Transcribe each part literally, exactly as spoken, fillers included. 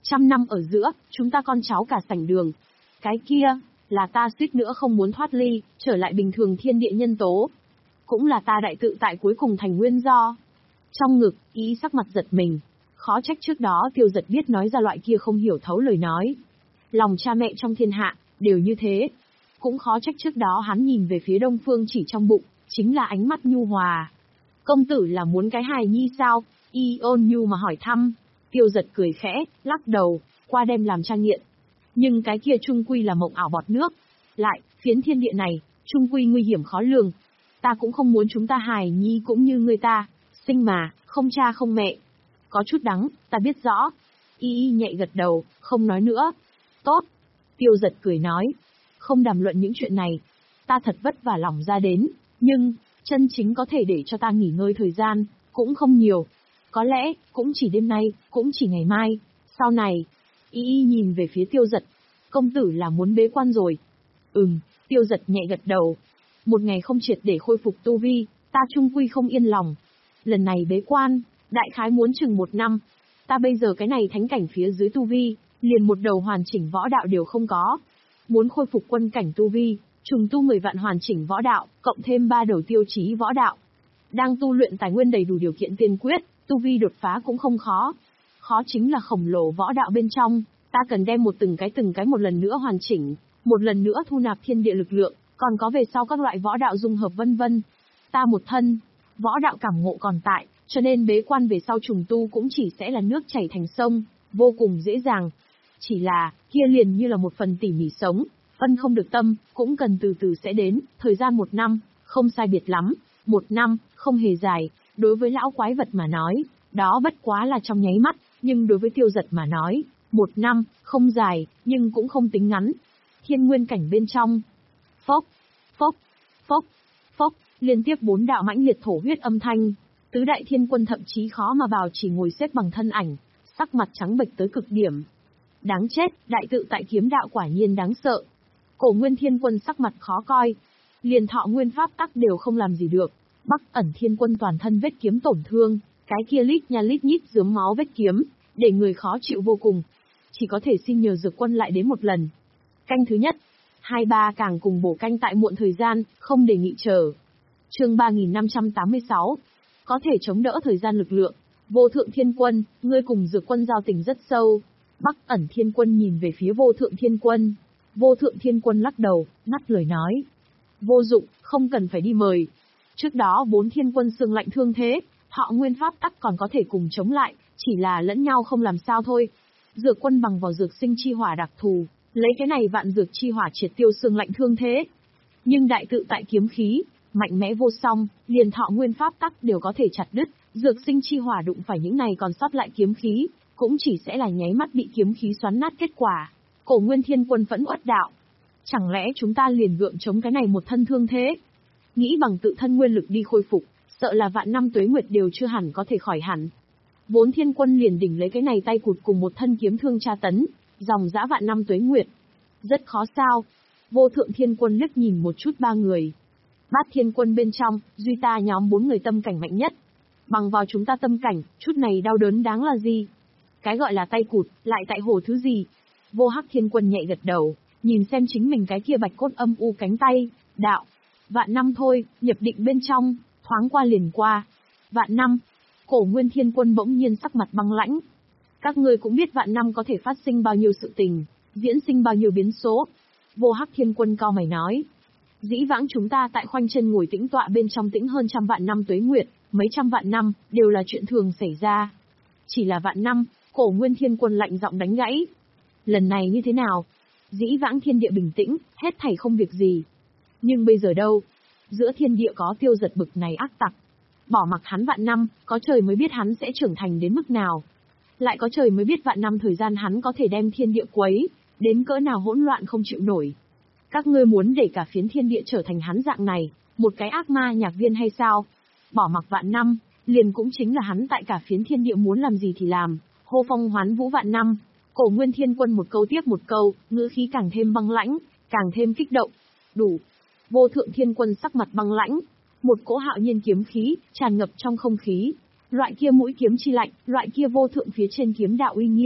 Trăm năm ở giữa, chúng ta con cháu cả sảnh đường. Cái kia, là ta suýt nữa không muốn thoát ly, trở lại bình thường thiên địa nhân tố. Cũng là ta đại tự tại cuối cùng thành nguyên do. Trong ngực, ý sắc mặt giật mình. Khó trách trước đó Tiêu Giật biết nói ra loại kia không hiểu thấu lời nói. Lòng cha mẹ trong thiên hạ, đều như thế. Cũng khó trách trước đó hắn nhìn về phía Đông Phương Chỉ trong bụng, chính là ánh mắt nhu hòa. Công tử là muốn cái hài nhi sao? Y ôn nhu mà hỏi thăm. Tiêu Giật cười khẽ, lắc đầu, qua đem làm tra nghiện. Nhưng cái kia trung quy là mộng ảo bọt nước. Lại, phiến thiên địa này, trung quy nguy hiểm khó lường. Ta cũng không muốn chúng ta hài nhi cũng như người ta, sinh mà, không cha không mẹ. Có chút đắng, ta biết rõ. Y y nhẹ gật đầu, không nói nữa. Tốt. Tiêu Giật cười nói. Không đàm luận những chuyện này. Ta thật vất vả lòng ra đến, nhưng, chân chính có thể để cho ta nghỉ ngơi thời gian, cũng không nhiều. Có lẽ, cũng chỉ đêm nay, cũng chỉ ngày mai. Sau này, Y y nhìn về phía Tiêu Giật. Công tử là muốn bế quan rồi. Ừm, Tiêu Giật nhẹ gật đầu. Một ngày không triệt để khôi phục tu vi, ta trung quy không yên lòng. Lần này bế quan, đại khái muốn chừng một năm. Ta bây giờ cái này thánh cảnh phía dưới tu vi, liền một đầu hoàn chỉnh võ đạo đều không có. Muốn khôi phục quân cảnh tu vi, trùng tu mười vạn hoàn chỉnh võ đạo, cộng thêm ba đầu tiêu chí võ đạo. Đang tu luyện tài nguyên đầy đủ điều kiện tiên quyết, tu vi đột phá cũng không khó. Khó chính là khổng lồ võ đạo bên trong, ta cần đem một từng cái từng cái một lần nữa hoàn chỉnh, một lần nữa thu nạp thiên địa lực lượng, còn có về sau các loại võ đạo dung hợp vân vân. Ta một thân, võ đạo cảm ngộ còn tại, cho nên bế quan về sau trùng tu cũng chỉ sẽ là nước chảy thành sông, vô cùng dễ dàng. Chỉ là, kia liền như là một phần tỉ mỉ sống, phân không được tâm, cũng cần từ từ sẽ đến, thời gian một năm, không sai biệt lắm, một năm, không hề dài, đối với lão quái vật mà nói, đó bất quá là trong nháy mắt, nhưng đối với Tiêu Giật mà nói, một năm, không dài, nhưng cũng không tính ngắn. Thiên nguyên cảnh bên trong, phốc, phốc, phốc, phốc, liên tiếp bốn đạo mãnh liệt thổ huyết âm thanh, tứ đại thiên quân thậm chí khó mà bảo chỉ ngồi xếp bằng thân ảnh, sắc mặt trắng bệch tới cực điểm. Đáng chết, đại tự tại kiếm đạo quả nhiên đáng sợ. Cổ Nguyên Thiên Quân sắc mặt khó coi, liền thọ nguyên pháp tắc đều không làm gì được. Bắc Ẩn Thiên Quân toàn thân vết kiếm tổn thương, cái kia lít nha lít nhít rướm máu vết kiếm, để người khó chịu vô cùng. Chỉ có thể xin nhờ Dược Quân lại đến một lần. Canh thứ nhất, hai ba càng cùng bổ canh tại muộn thời gian, không đề nghị chờ. Chương ba nghìn năm trăm tám mươi sáu, có thể chống đỡ thời gian lực lượng. Vô Thượng Thiên Quân, ngươi cùng Dược Quân giao tình rất sâu. Bắc Ẩn Thiên Quân nhìn về phía Vô Thượng Thiên Quân. Vô Thượng Thiên Quân lắc đầu, ngắt lời nói. Vô dụng, không cần phải đi mời. Trước đó bốn thiên quân xương lạnh thương thế, họ nguyên pháp tắc còn có thể cùng chống lại, chỉ là lẫn nhau không làm sao thôi. Dược Quân bằng vào dược sinh chi hỏa đặc thù, lấy cái này vạn dược chi hỏa triệt tiêu xương lạnh thương thế. Nhưng đại tự tại kiếm khí, mạnh mẽ vô song, liền thọ nguyên pháp tắc đều có thể chặt đứt, dược sinh chi hỏa đụng phải những này còn sót lại kiếm khí, cũng chỉ sẽ là nháy mắt bị kiếm khí xoắn nát kết quả. Cổ Nguyên Thiên Quân vẫn uất đạo. Chẳng lẽ chúng ta liền gượng chống cái này một thân thương thế? Nghĩ bằng tự thân nguyên lực đi khôi phục, sợ là vạn năm tuế nguyệt đều chưa hẳn có thể khỏi hẳn. Vốn Thiên Quân liền đỉnh lấy cái này tay cụt cùng một thân kiếm thương tra tấn, dòng dã vạn năm tuế nguyệt. Rất khó sao? Vô Thượng Thiên Quân liếc nhìn một chút ba người. Bát Thiên Quân bên trong, duy ta nhóm bốn người tâm cảnh mạnh nhất. Bằng vào chúng ta tâm cảnh, chút này đau đớn đáng là gì? Cái gọi là tay cụt, lại tại hồ thứ gì? Vô Hắc Thiên Quân nhẹ gật đầu, nhìn xem chính mình cái kia bạch cốt âm u cánh tay, đạo. Vạn năm thôi, nhập định bên trong, thoáng qua liền qua. Vạn năm. Cổ Nguyên Thiên Quân bỗng nhiên sắc mặt băng lãnh. Các ngươi cũng biết vạn năm có thể phát sinh bao nhiêu sự tình, diễn sinh bao nhiêu biến số. Vô Hắc Thiên Quân cau mày nói. Dĩ vãng chúng ta tại khoanh chân ngồi tĩnh tọa bên trong tĩnh hơn trăm vạn năm tuế nguyệt, mấy trăm vạn năm, đều là chuyện thường xảy ra. Chỉ là vạn năm, Cổ Nguyên Thiên Quân lạnh giọng đánh gãy. Lần này như thế nào? Dĩ vãng thiên địa bình tĩnh, hết thảy không việc gì. Nhưng bây giờ đâu? Giữa thiên địa có Tiêu Giật bực này ác tặc. Bỏ mặc hắn vạn năm, có trời mới biết hắn sẽ trưởng thành đến mức nào. Lại có trời mới biết vạn năm thời gian hắn có thể đem thiên địa quấy, đến cỡ nào hỗn loạn không chịu nổi. Các ngươi muốn để cả phiến thiên địa trở thành hắn dạng này, một cái ác ma nhạc viên hay sao? Bỏ mặc vạn năm, liền cũng chính là hắn tại cả phiến thiên địa muốn làm gì thì làm, hô phong hoán vũ vạn năm. Cổ Nguyên Thiên Quân một câu tiếp một câu, ngữ khí càng thêm băng lãnh, càng thêm kích động. Đủ. Vô Thượng Thiên Quân sắc mặt băng lãnh, một cỗ hạo nhiên kiếm khí tràn ngập trong không khí. Loại kia mũi kiếm chi lạnh, loại kia vô thượng phía trên kiếm đạo uy nghiêm,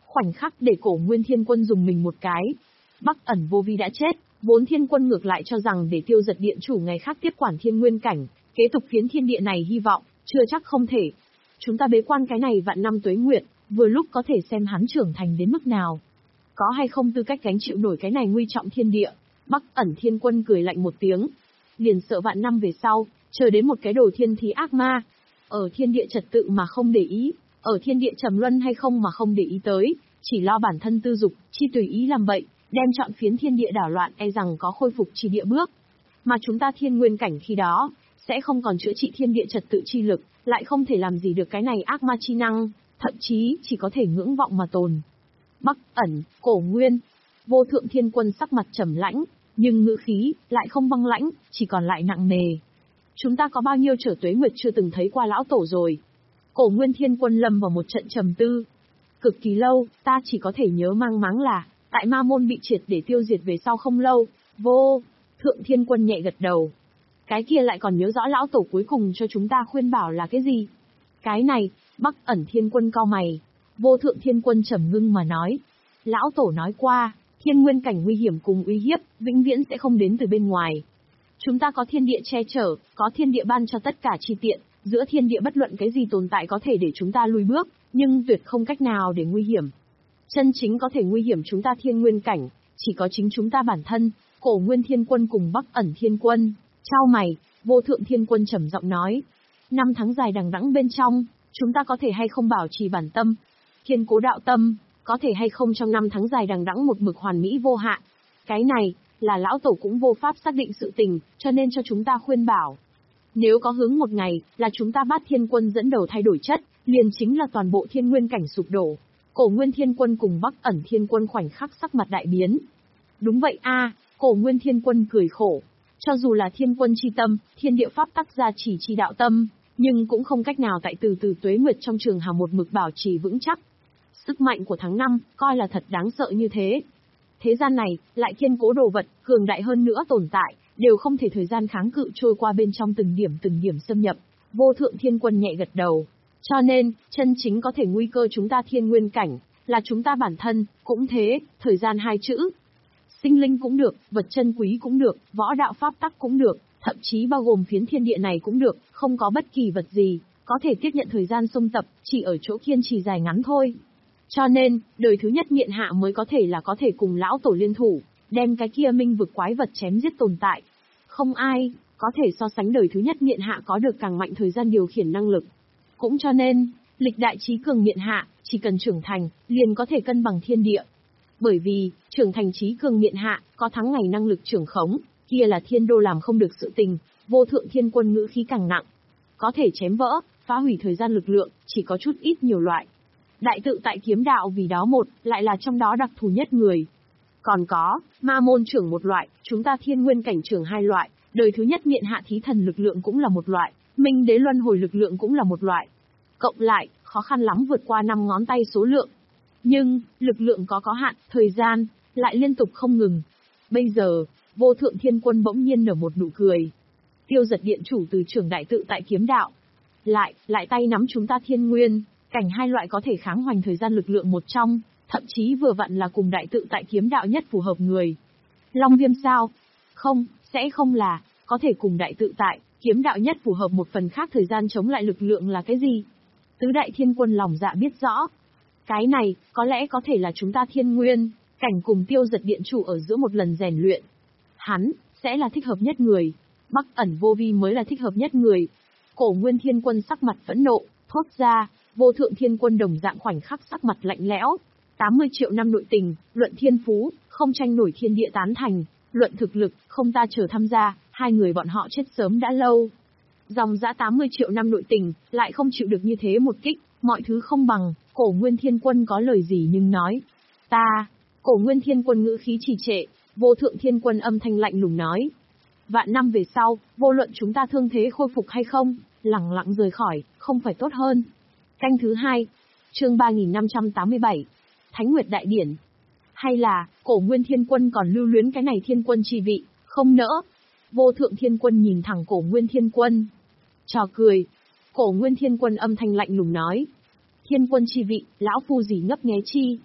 Khoảnh khắc để Cổ Nguyên Thiên Quân dùng mình một cái. Bắc ẩn vô vi đã chết, vốn Thiên Quân ngược lại cho rằng để Tiêu Giật Điện chủ ngày khác tiếp quản Thiên Nguyên cảnh, kế tục phiến thiên địa này hy vọng, chưa chắc không thể. Chúng ta bế quan cái này vạn năm tuế nguyệt, vừa lúc có thể xem hắn trưởng thành đến mức nào. Có hay không tư cách gánh chịu nổi cái này nguy trọng thiên địa. Bắc ẩn Thiên Quân cười lạnh một tiếng. Liền sợ vạn năm về sau, chờ đến một cái đồ thiên thí ác ma. Ở thiên địa trật tự mà không để ý, ở thiên địa trầm luân hay không mà không để ý tới, chỉ lo bản thân tư dục, chi tùy ý làm bậy, đem chọn phiến thiên địa đảo loạn e rằng có khôi phục chi địa bước. Mà chúng ta thiên nguyên cảnh khi đó, sẽ không còn chữa trị thiên địa trật tự chi lực, lại không thể làm gì được cái này ác ma chi năng, thậm chí chỉ có thể ngưỡng vọng mà tồn. Bắc ẩn, Cổ Nguyên, Vô Thượng Thiên Quân sắc mặt trầm lãnh, nhưng ngữ khí lại không băng lãnh, chỉ còn lại nặng nề. Chúng ta có bao nhiêu trở tuế nguyệt chưa từng thấy qua lão tổ rồi. Cổ Nguyên Thiên Quân lâm vào một trận trầm tư. Cực kỳ lâu, ta chỉ có thể nhớ mang máng là, tại ma môn bị triệt để tiêu diệt về sau không lâu, Vô Thượng Thiên Quân nhẹ gật đầu. Cái kia lại còn nhớ rõ lão tổ cuối cùng cho chúng ta khuyên bảo là cái gì? Cái này, Bắc ẩn Thiên Quân cau mày. Vô Thượng Thiên Quân trầm ngưng mà nói. Lão tổ nói qua, thiên nguyên cảnh nguy hiểm cùng uy hiếp, vĩnh viễn sẽ không đến từ bên ngoài. Chúng ta có thiên địa che chở, có thiên địa ban cho tất cả chi tiện, giữa thiên địa bất luận cái gì tồn tại có thể để chúng ta lùi bước, nhưng tuyệt không cách nào để nguy hiểm. Chân chính có thể nguy hiểm chúng ta thiên nguyên cảnh, chỉ có chính chúng ta bản thân. Cổ Nguyên Thiên Quân cùng Bắc ẩn Thiên Quân, chau mày, Vô Thượng Thiên Quân trầm giọng nói. Năm tháng dài đằng đẵng bên trong, chúng ta có thể hay không bảo trì bản tâm, kiên cố đạo tâm, có thể hay không trong năm tháng dài đằng đẵng một mực hoàn mỹ vô hạn. Cái này, là lão tổ cũng vô pháp xác định sự tình, cho nên cho chúng ta khuyên bảo. Nếu có hướng một ngày, là chúng ta Bát Thiên Quân dẫn đầu thay đổi chất, liền chính là toàn bộ thiên nguyên cảnh sụp đổ. Cổ Nguyên Thiên Quân cùng Bắc ẩn Thiên Quân khoảnh khắc sắc mặt đại biến. Đúng vậy a, Cổ Nguyên Thiên Quân cười khổ. Cho dù là thiên quân chi tâm, thiên địa pháp tắc gia chỉ chi đạo tâm, nhưng cũng không cách nào tại từ từ tuế nguyệt trong trường hà một mực bảo trì vững chắc. Sức mạnh của tháng năm, coi là thật đáng sợ như thế. Thế gian này, lại kiên cố đồ vật, cường đại hơn nữa tồn tại, đều không thể thời gian kháng cự trôi qua bên trong từng điểm từng điểm xâm nhập. Vô Thượng Thiên Quân nhẹ gật đầu. Cho nên, chân chính có thể nguy cơ chúng ta thiên nguyên cảnh, là chúng ta bản thân, cũng thế, thời gian hai chữ. Sinh linh cũng được, vật chân quý cũng được, võ đạo pháp tắc cũng được, thậm chí bao gồm phiến thiên địa này cũng được, không có bất kỳ vật gì, có thể tiếp nhận thời gian xông tập, chỉ ở chỗ kiên trì dài ngắn thôi. Cho nên, đời thứ nhất miện hạ mới có thể là có thể cùng lão tổ liên thủ, đem cái kia minh vực quái vật chém giết tồn tại. Không ai, có thể so sánh đời thứ nhất miện hạ có được càng mạnh thời gian điều khiển năng lực. Cũng cho nên, lịch đại trí cường miện hạ, chỉ cần trưởng thành, liền có thể cân bằng thiên địa. Bởi vì, trưởng thành trí cường miện hạ, có thắng ngày năng lực trưởng khống, kia là thiên đô làm không được sự tình, Vô Thượng Thiên Quân ngữ khí càng nặng. Có thể chém vỡ, phá hủy thời gian lực lượng, chỉ có chút ít nhiều loại. Đại tự tại kiếm đạo vì đó một, lại là trong đó đặc thù nhất người. Còn có, ma môn trưởng một loại, chúng ta thiên nguyên cảnh trưởng hai loại, đời thứ nhất miện hạ thí thần lực lượng cũng là một loại, minh đế luân hồi lực lượng cũng là một loại. Cộng lại, khó khăn lắm vượt qua năm ngón tay số lượng. Nhưng, lực lượng có có hạn, thời gian, lại liên tục không ngừng. Bây giờ, Vô Thượng Thiên Quân bỗng nhiên nở một nụ cười. Tiêu Giật Điện chủ từ trưởng đại tự tại kiếm đạo. Lại, lại tay nắm chúng ta thiên nguyên, cảnh hai loại có thể kháng hoành thời gian lực lượng một trong, thậm chí vừa vặn là cùng đại tự tại kiếm đạo nhất phù hợp người. Long viêm sao? Không, sẽ không là, có thể cùng đại tự tại, kiếm đạo nhất phù hợp một phần khác thời gian chống lại lực lượng là cái gì? Tứ đại thiên quân lòng dạ biết rõ. Cái này, có lẽ có thể là chúng ta thiên nguyên, cảnh cùng Tiêu Giật Điện chủ ở giữa một lần rèn luyện. Hắn, sẽ là thích hợp nhất người. Bắc ẩn vô vi mới là thích hợp nhất người. Cổ Nguyên Thiên Quân sắc mặt phẫn nộ, thốt ra, Vô Thượng Thiên Quân đồng dạng khoảnh khắc sắc mặt lạnh lẽo. tám mươi triệu năm nội tình, luận thiên phú, không tranh nổi thiên địa tán thành, luận thực lực, không ta chờ tham gia, hai người bọn họ chết sớm đã lâu. Dòng dã tám mươi triệu năm nội tình, lại không chịu được như thế một kích, mọi thứ không bằng, Cổ Nguyên Thiên Quân có lời gì nhưng nói. Ta, Cổ Nguyên Thiên Quân ngữ khí trì trệ, Vô Thượng Thiên Quân âm thanh lạnh lùng nói. Vạn năm về sau, vô luận chúng ta thương thế khôi phục hay không, lẳng lặng rời khỏi, không phải tốt hơn. Canh thứ hai, chương ba nghìn năm trăm tám mươi bảy, Thánh Nguyệt Đại Điển. Hay là, Cổ Nguyên Thiên Quân còn lưu luyến cái này thiên quân chi vị, không nỡ. Vô Thượng Thiên Quân nhìn thẳng Cổ Nguyên Thiên Quân. Trò cười. Cổ Nguyên Thiên Quân âm thanh lạnh lùng nói. Thiên quân chi vị, lão phu gì ngấp nghé chi.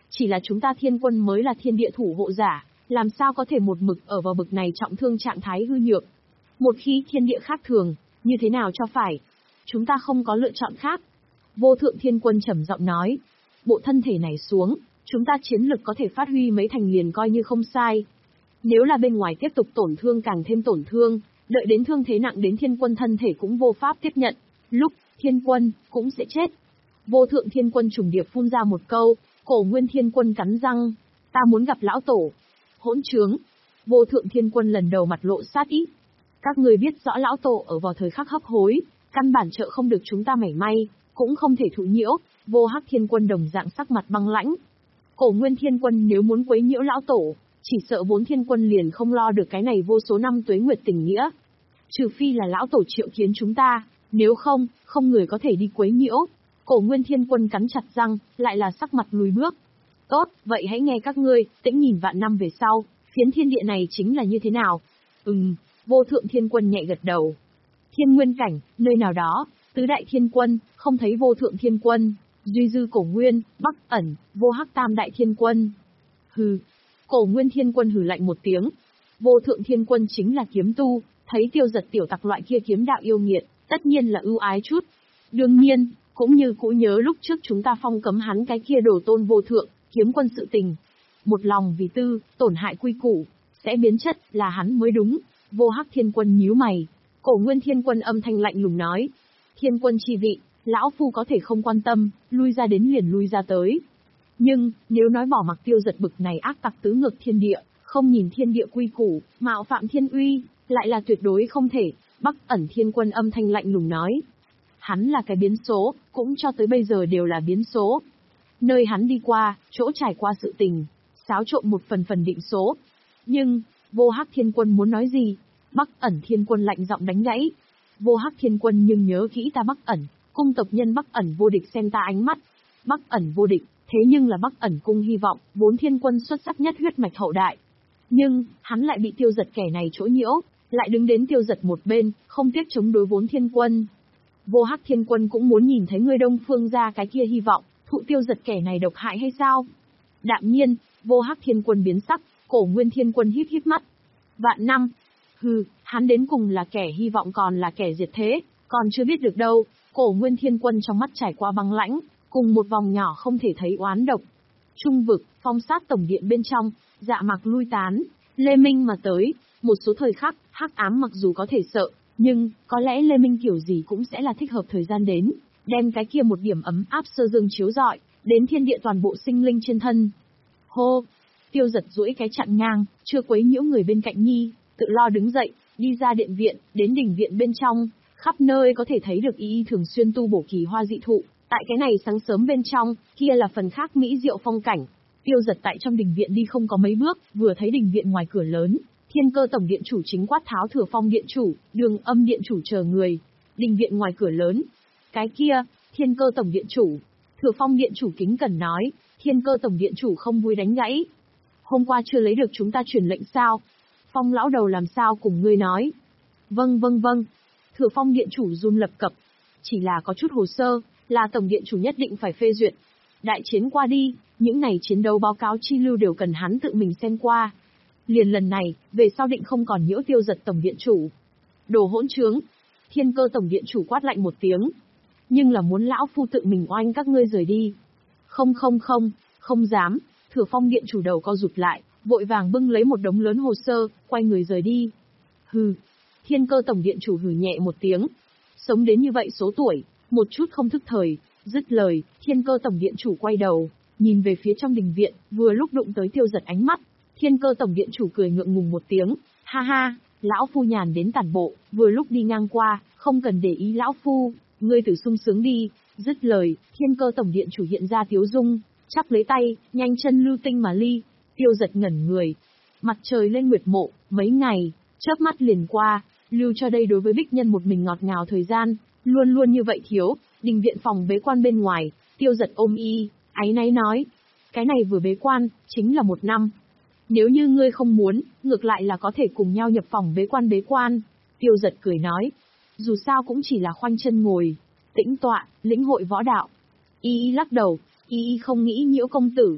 chỉ là chúng ta thiên quân mới là thiên địa thủ hộ giả, làm sao có thể một mực ở vào bực này trọng thương trạng thái hư nhược. Một khi thiên địa khác thường, như thế nào cho phải? Chúng ta không có lựa chọn khác. Vô thượng thiên quân trầm giọng nói, bộ thân thể này xuống, chúng ta chiến lực có thể phát huy mấy thành liền coi như không sai. Nếu là bên ngoài tiếp tục tổn thương càng thêm tổn thương, đợi đến thương thế nặng đến thiên quân thân thể cũng vô pháp tiếp nhận, lúc thiên quân cũng sẽ chết. Vô thượng thiên quân trùng điệp phun ra một câu, Cổ Nguyên thiên quân cắn răng, ta muốn gặp lão tổ. Hỗn trướng. Vô thượng thiên quân lần đầu mặt lộ sát ý. Các người biết rõ lão tổ ở vào thời khắc hấp hối, căn bản trợ không được chúng ta mảy may, cũng không thể thụ nhiễu. Vô Hắc thiên quân đồng dạng sắc mặt băng lãnh. Cổ Nguyên thiên quân nếu muốn quấy nhiễu lão tổ, chỉ sợ vốn thiên quân liền không lo được cái này vô số năm tuế nguyệt tình nghĩa. Trừ phi là lão tổ triệu kiến chúng ta, nếu không, không người có thể đi quấy nhiễu. Cổ Nguyên thiên quân cắn chặt răng, lại là sắc mặt lùi bước. Tốt, vậy hãy nghe các ngươi, tĩnh nhìn vạn năm về sau, phiến thiên địa này chính là như thế nào. Ừm, vô thượng thiên quân nhẹ gật đầu. Thiên nguyên cảnh, nơi nào đó, tứ đại thiên quân, không thấy vô thượng thiên quân, duy dư Cổ Nguyên, Bắc ẩn, vô Hắc tam đại thiên quân. Hừ, Cổ Nguyên thiên quân hừ lạnh một tiếng. Vô thượng thiên quân chính là kiếm tu, thấy Tiêu Giật tiểu tặc loại kia kiếm đạo yêu nghiệt, tất nhiên là ưu ái chút. Đương nhiên, cũng như cũ nhớ lúc trước chúng ta phong cấm hắn cái kia đồ tôn vô thượng, kiếm quân sự tình. Một lòng vì tư, tổn hại quy củ, sẽ biến chất, là hắn mới đúng. Vô Hắc thiên quân nhíu mày. Cổ Nguyên thiên quân âm thanh lạnh lùng nói. Thiên quân chi vị, lão phu có thể không quan tâm, lui ra đến liền lui ra tới. Nhưng, nếu nói bỏ mặc Tiêu Giật bực này ác tặc tứ ngược thiên địa, không nhìn thiên địa quy củ, mạo phạm thiên uy, lại là tuyệt đối không thể. Bắc ẩn thiên quân âm thanh lạnh lùng nói. Hắn là cái biến số, cũng cho tới bây giờ đều là biến số. Nơi hắn đi qua, chỗ trải qua sự tình, xáo trộn một phần phần định số. Nhưng, Vô Hắc thiên quân muốn nói gì? Bắc ẩn thiên quân lạnh giọng đánh gãy. Vô Hắc thiên quân nhưng nhớ kỹ ta Bắc ẩn, cung tộc nhân Bắc ẩn vô địch xem ta ánh mắt. Bắc ẩn vô địch, thế nhưng là Bắc ẩn cung hy vọng, vốn thiên quân xuất sắc nhất huyết mạch hậu đại. Nhưng, hắn lại bị Tiêu Giật kẻ này chỗ nhiễu, lại đứng đến Tiêu Giật một bên, không tiếc chống đối vốn thiên quân. Vô Hắc thiên quân cũng muốn nhìn thấy người Đông Phương ra cái kia hy vọng, thụ Tiêu Giật kẻ này độc hại hay sao? Đạm nhiên, Vô Hắc thiên quân biến sắc, Cổ Nguyên thiên quân híp híp mắt. Vạn năm. Hừ, hắn đến cùng là kẻ hy vọng còn là kẻ diệt thế, còn chưa biết được đâu. Cổ Nguyên thiên quân trong mắt trải qua băng lãnh, cùng một vòng nhỏ không thể thấy oán độc. Trung vực, phong sát tổng điện bên trong, Dạ Mạc lui tán, Lê Minh mà tới. Một số thời khắc, hắc ám mặc dù có thể sợ, nhưng, có lẽ Lê Minh kiểu gì cũng sẽ là thích hợp thời gian đến, đem cái kia một điểm ấm áp sơ dương chiếu rọi, đến thiên địa toàn bộ sinh linh trên thân. Hô! Tiêu Giật duỗi cái chặn ngang, chưa quấy nhiễu người bên cạnh nhi, tự lo đứng dậy, đi ra điện viện, đến đỉnh viện bên trong, khắp nơi có thể thấy được y y thường xuyên tu bổ kỳ hoa dị thụ, tại cái này sáng sớm bên trong, kia là phần khác mỹ diệu phong cảnh. Tiêu Giật tại trong đình viện đi không có mấy bước, vừa thấy đình viện ngoài cửa lớn, Thiên Cơ tổng điện chủ chính quát tháo Thừa Phong điện chủ, Đường Âm điện chủ chờ người. Đình viện ngoài cửa lớn. Cái kia, Thiên Cơ tổng điện chủ. Thừa Phong điện chủ kính cẩn nói, Thiên Cơ tổng điện chủ không vui đánh gãy. Hôm qua chưa lấy được chúng ta truyền lệnh sao? Phong lão đầu làm sao cùng ngươi nói? Vâng vâng vâng. Thừa Phong điện chủ run lập cập. Chỉ là có chút hồ sơ, là tổng điện chủ nhất định phải phê duyệt. Đại chiến qua đi, những này chiến đấu báo cáo chi lưu đều cần hắn tự mình xem qua. Liền lần này, về sau định không còn nhiễu Tiêu Giật tổng điện chủ. Đồ hỗn trướng. Thiên Cơ tổng điện chủ quát lạnh một tiếng. Nhưng là muốn lão phu tự mình oanh các ngươi rời đi. Không không không, không dám. Thừa Phong điện chủ đầu co rụt lại, vội vàng bưng lấy một đống lớn hồ sơ, quay người rời đi. Hừ. Thiên Cơ tổng điện chủ hừ nhẹ một tiếng. Sống đến như vậy số tuổi, một chút không thức thời. Dứt lời, Thiên Cơ tổng điện chủ quay đầu, nhìn về phía trong đình viện, vừa lúc đụng tới Tiêu Giật ánh mắt. Thiên Cơ tổng điện chủ cười ngượng ngùng một tiếng, ha ha, lão phu nhàn đến tản bộ, vừa lúc đi ngang qua, không cần để ý lão phu, ngươi tự sung sướng đi. Dứt lời, Thiên Cơ tổng điện chủ hiện ra tiếu dung, chắp lấy tay, nhanh chân lưu tinh mà ly. Tiêu Giật ngẩn người, mặt trời lên nguyệt mộ, mấy ngày, chớp mắt liền qua, lưu cho đây đối với Bích Nhân một mình ngọt ngào thời gian, luôn luôn như vậy thiếu. Đình viện phòng bế quan bên ngoài, Tiêu Giật ôm y, áy náy nói, cái này vừa bế quan, chính là một năm. Nếu như ngươi không muốn, ngược lại là có thể cùng nhau nhập phòng bế quan bế quan. Tiêu Giật cười nói, dù sao cũng chỉ là khoanh chân ngồi, tĩnh tọa, lĩnh hội võ đạo. Y y lắc đầu, y y không nghĩ nhiễu công tử.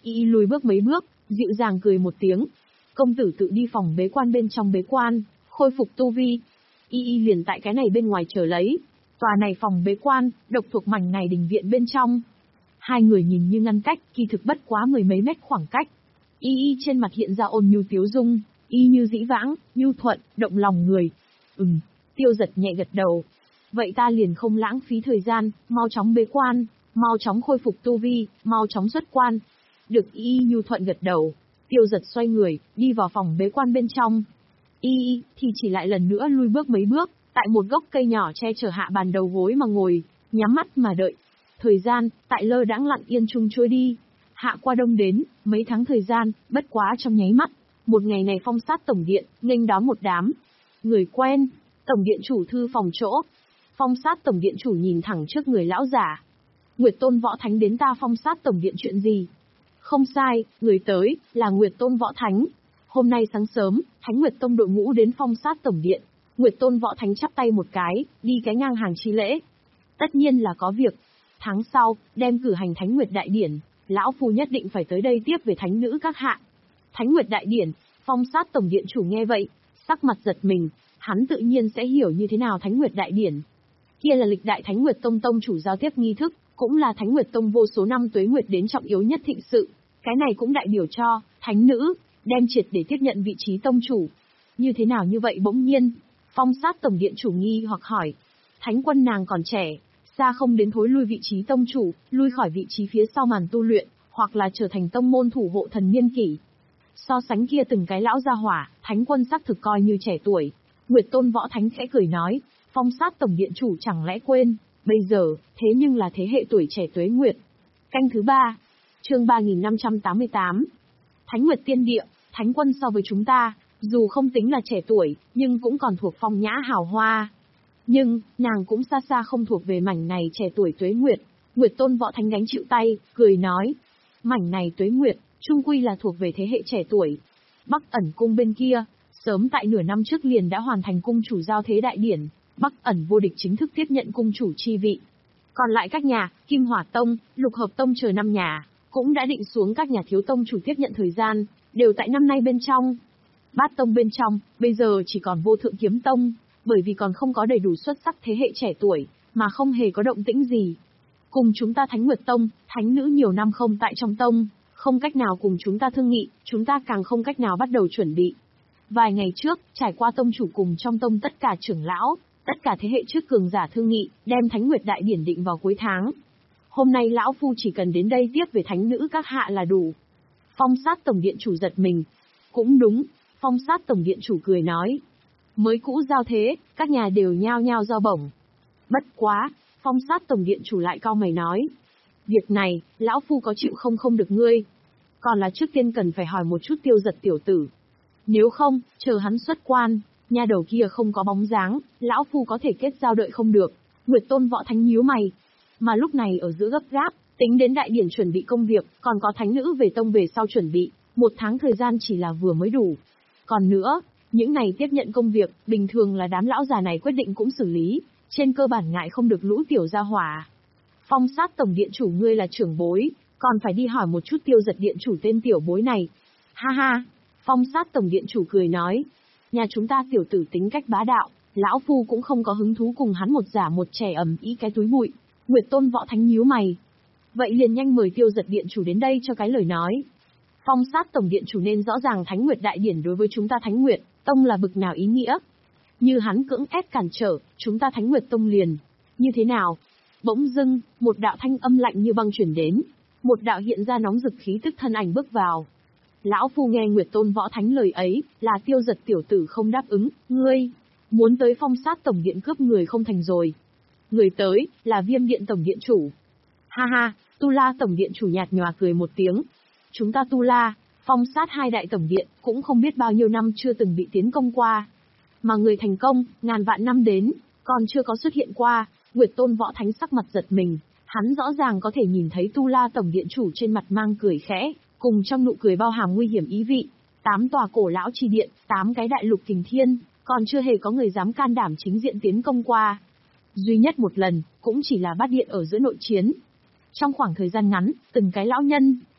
Y Y lùi bước mấy bước, dịu dàng cười một tiếng. Công tử tự đi phòng bế quan bên trong bế quan, khôi phục tu vi. Y Y liền tại cái này bên ngoài chờ lấy. Tòa này phòng bế quan, độc thuộc mảnh này đình viện bên trong. Hai người nhìn như ngăn cách, kỳ thực bất quá mười mấy mét khoảng cách. Y Y trên mặt hiện ra ôn nhu tiếu dung, y như dĩ vãng, nhu thuận, động lòng người. Ừm, Tiêu Giật nhẹ gật đầu. Vậy ta liền không lãng phí thời gian, mau chóng bế quan, mau chóng khôi phục tu vi, mau chóng xuất quan. Được Y Y nhu thuận gật đầu. Tiêu Giật xoay người, đi vào phòng bế quan bên trong. Y Y thì chỉ lại lần nữa lui bước mấy bước, tại một gốc cây nhỏ che chở hạ bàn đầu gối mà ngồi, nhắm mắt mà đợi. Thời gian, tại lơ đãng lặng yên chung trôi đi. Hạ qua đông đến, mấy tháng thời gian, bất quá trong nháy mắt. Một ngày này Phong Sát tổng điện, nghênh đón một đám người quen, tổng điện chủ thư phòng chỗ. Phong Sát tổng điện chủ nhìn thẳng trước người lão giả. Nguyệt Tôn Võ Thánh đến ta Phong Sát tổng điện chuyện gì? Không sai, người tới, là Nguyệt Tôn Võ Thánh. Hôm nay sáng sớm, Thánh Nguyệt Tông đội ngũ đến Phong Sát tổng điện. Nguyệt Tôn Võ Thánh chắp tay một cái, đi cái ngang hàng chi lễ. Tất nhiên là có việc. Tháng sau, đem cử hành Thánh Nguyệt Đại Điển, lão phu nhất định phải tới đây tiếp về thánh nữ các hạ. Thánh Nguyệt Đại Điển, Phong Sát tổng điện chủ nghe vậy, sắc mặt giật mình, hắn tự nhiên sẽ hiểu như thế nào Thánh Nguyệt Đại Điển. Kia là lịch đại Thánh Nguyệt Tông tông chủ giao tiếp nghi thức, cũng là Thánh Nguyệt Tông vô số năm tuế nguyệt đến trọng yếu nhất thịnh sự. Cái này cũng đại biểu cho, thánh nữ, đem triệt để tiếp nhận vị trí tông chủ. Như thế nào như vậy bỗng nhiên? Phong Sát tổng điện chủ nghi hoặc hỏi. Thánh quân nàng còn trẻ, xa không đến thối lui vị trí tông chủ, lui khỏi vị trí phía sau màn tu luyện, hoặc là trở thành tông môn thủ hộ thần niên kỷ. So sánh kia từng cái lão gia hỏa, thánh quân xác thực coi như trẻ tuổi. Nguyệt Tôn Võ Thánh khẽ cười nói, Phong Sát tổng điện chủ chẳng lẽ quên, bây giờ, thế nhưng là thế hệ tuổi trẻ tuế nguyệt. Canh thứ ba, chương ba nghìn năm trăm tám mươi tám. Thánh Nguyệt Tiên Địa, thánh quân so với chúng ta, dù không tính là trẻ tuổi, nhưng cũng còn thuộc phong nhã hào hoa. Nhưng, nàng cũng xa xa không thuộc về mảnh này trẻ tuổi tuế nguyệt. Nguyệt Tôn Võ Thánh gánh chịu tay, cười nói, mảnh này tuế nguyệt, chung quy là thuộc về thế hệ trẻ tuổi. Bắc Ẩn cung bên kia, sớm tại nửa năm trước liền đã hoàn thành cung chủ giao thế đại điển, Bắc Ẩn vô địch chính thức tiếp nhận cung chủ chi vị. Còn lại các nhà, Kim Hỏa Tông, Lục Hợp Tông chờ năm nhà, cũng đã định xuống các nhà thiếu tông chủ tiếp nhận thời gian, đều tại năm nay bên trong. Bát Tông bên trong, bây giờ chỉ còn Vô Thượng Kiếm Tông, bởi vì còn không có đầy đủ xuất sắc thế hệ trẻ tuổi, mà không hề có động tĩnh gì. Cùng chúng ta Thánh Nguyệt Tông, thánh nữ nhiều năm không tại trong tông, không cách nào cùng chúng ta thương nghị, chúng ta càng không cách nào bắt đầu chuẩn bị. Vài ngày trước, trải qua tông chủ cùng trong tông tất cả trưởng lão, tất cả thế hệ trước cường giả thương nghị, đem Thánh Nguyệt Đại Điển định vào cuối tháng. Hôm nay lão phu chỉ cần đến đây tiếp về thánh nữ các hạ là đủ. Phong Sát tổng điện chủ giật mình. Cũng đúng, Phong Sát tổng điện chủ cười nói. Mới cũ giao thế, các nhà đều nhao nhao giao bổng. Bất quá, Phong Sát tổng điện chủ lại cau mày nói. Việc này, lão phu có chịu không không được ngươi. Còn là trước tiên cần phải hỏi một chút Tiêu Giật tiểu tử. Nếu không, chờ hắn xuất quan, nhà đầu kia không có bóng dáng, lão phu có thể kết giao đợi không được. Nguyệt Tôn Võ Thánh nhíu mày. Mà lúc này ở giữa gấp gáp, tính đến đại điển chuẩn bị công việc, còn có thánh nữ về tông về sau chuẩn bị, một tháng thời gian chỉ là vừa mới đủ. Còn nữa, những này tiếp nhận công việc, bình thường là đám lão già này quyết định cũng xử lý, trên cơ bản ngại không được lũ tiểu gia hỏa. Phong Sát tổng điện chủ ngươi là trưởng bối, còn phải đi hỏi một chút Tiêu Giật điện chủ tên tiểu bối này. Ha ha, Phong Sát tổng điện chủ cười nói, nhà chúng ta tiểu tử tính cách bá đạo, lão phu cũng không có hứng thú cùng hắn một giả một trẻ ầm ĩ cái túi bụi. Nguyệt Tôn Võ Thánh nhíu mày. Vậy liền nhanh mời Tiêu Giật điện chủ đến đây cho cái lời nói. Phong Sát tổng điện chủ nên rõ ràng Thánh Nguyệt Đại Điển đối với chúng ta Thánh Nguyệt Tông là bực nào ý nghĩa. Như hắn cưỡng ép cản trở, chúng ta Thánh Nguyệt Tông liền. Như thế nào? Bỗng dưng, một đạo thanh âm lạnh như băng chuyển đến. Một đạo hiện ra nóng rực khí tức thân ảnh bước vào. Lão phu nghe Nguyệt Tôn Võ Thánh lời ấy, là Tiêu Giật tiểu tử không đáp ứng, ngươi muốn tới Phong Sát tổng điện cướp người không thành rồi. Người tới, là Viêm Điện tổng điện chủ. Ha ha, Tu La tổng điện chủ nhạt nhòa cười một tiếng. Chúng ta Tu La, Phong Sát hai đại tổng điện, cũng không biết bao nhiêu năm chưa từng bị tiến công qua. Mà người thành công, ngàn vạn năm đến, còn chưa có xuất hiện qua. Nguyệt Tôn Võ Thánh sắc mặt giật mình, hắn rõ ràng có thể nhìn thấy Tu La tổng điện chủ trên mặt mang cười khẽ, cùng trong nụ cười bao hàm nguy hiểm ý vị. Tám tòa cổ lão chi điện, tám cái đại lục kình thiên, còn chưa hề có người dám can đảm chính diện tiến công qua. Duy nhất một lần, cũng chỉ là Bát Điện ở giữa nội chiến. Trong khoảng thời gian ngắn, từng cái lão nhân,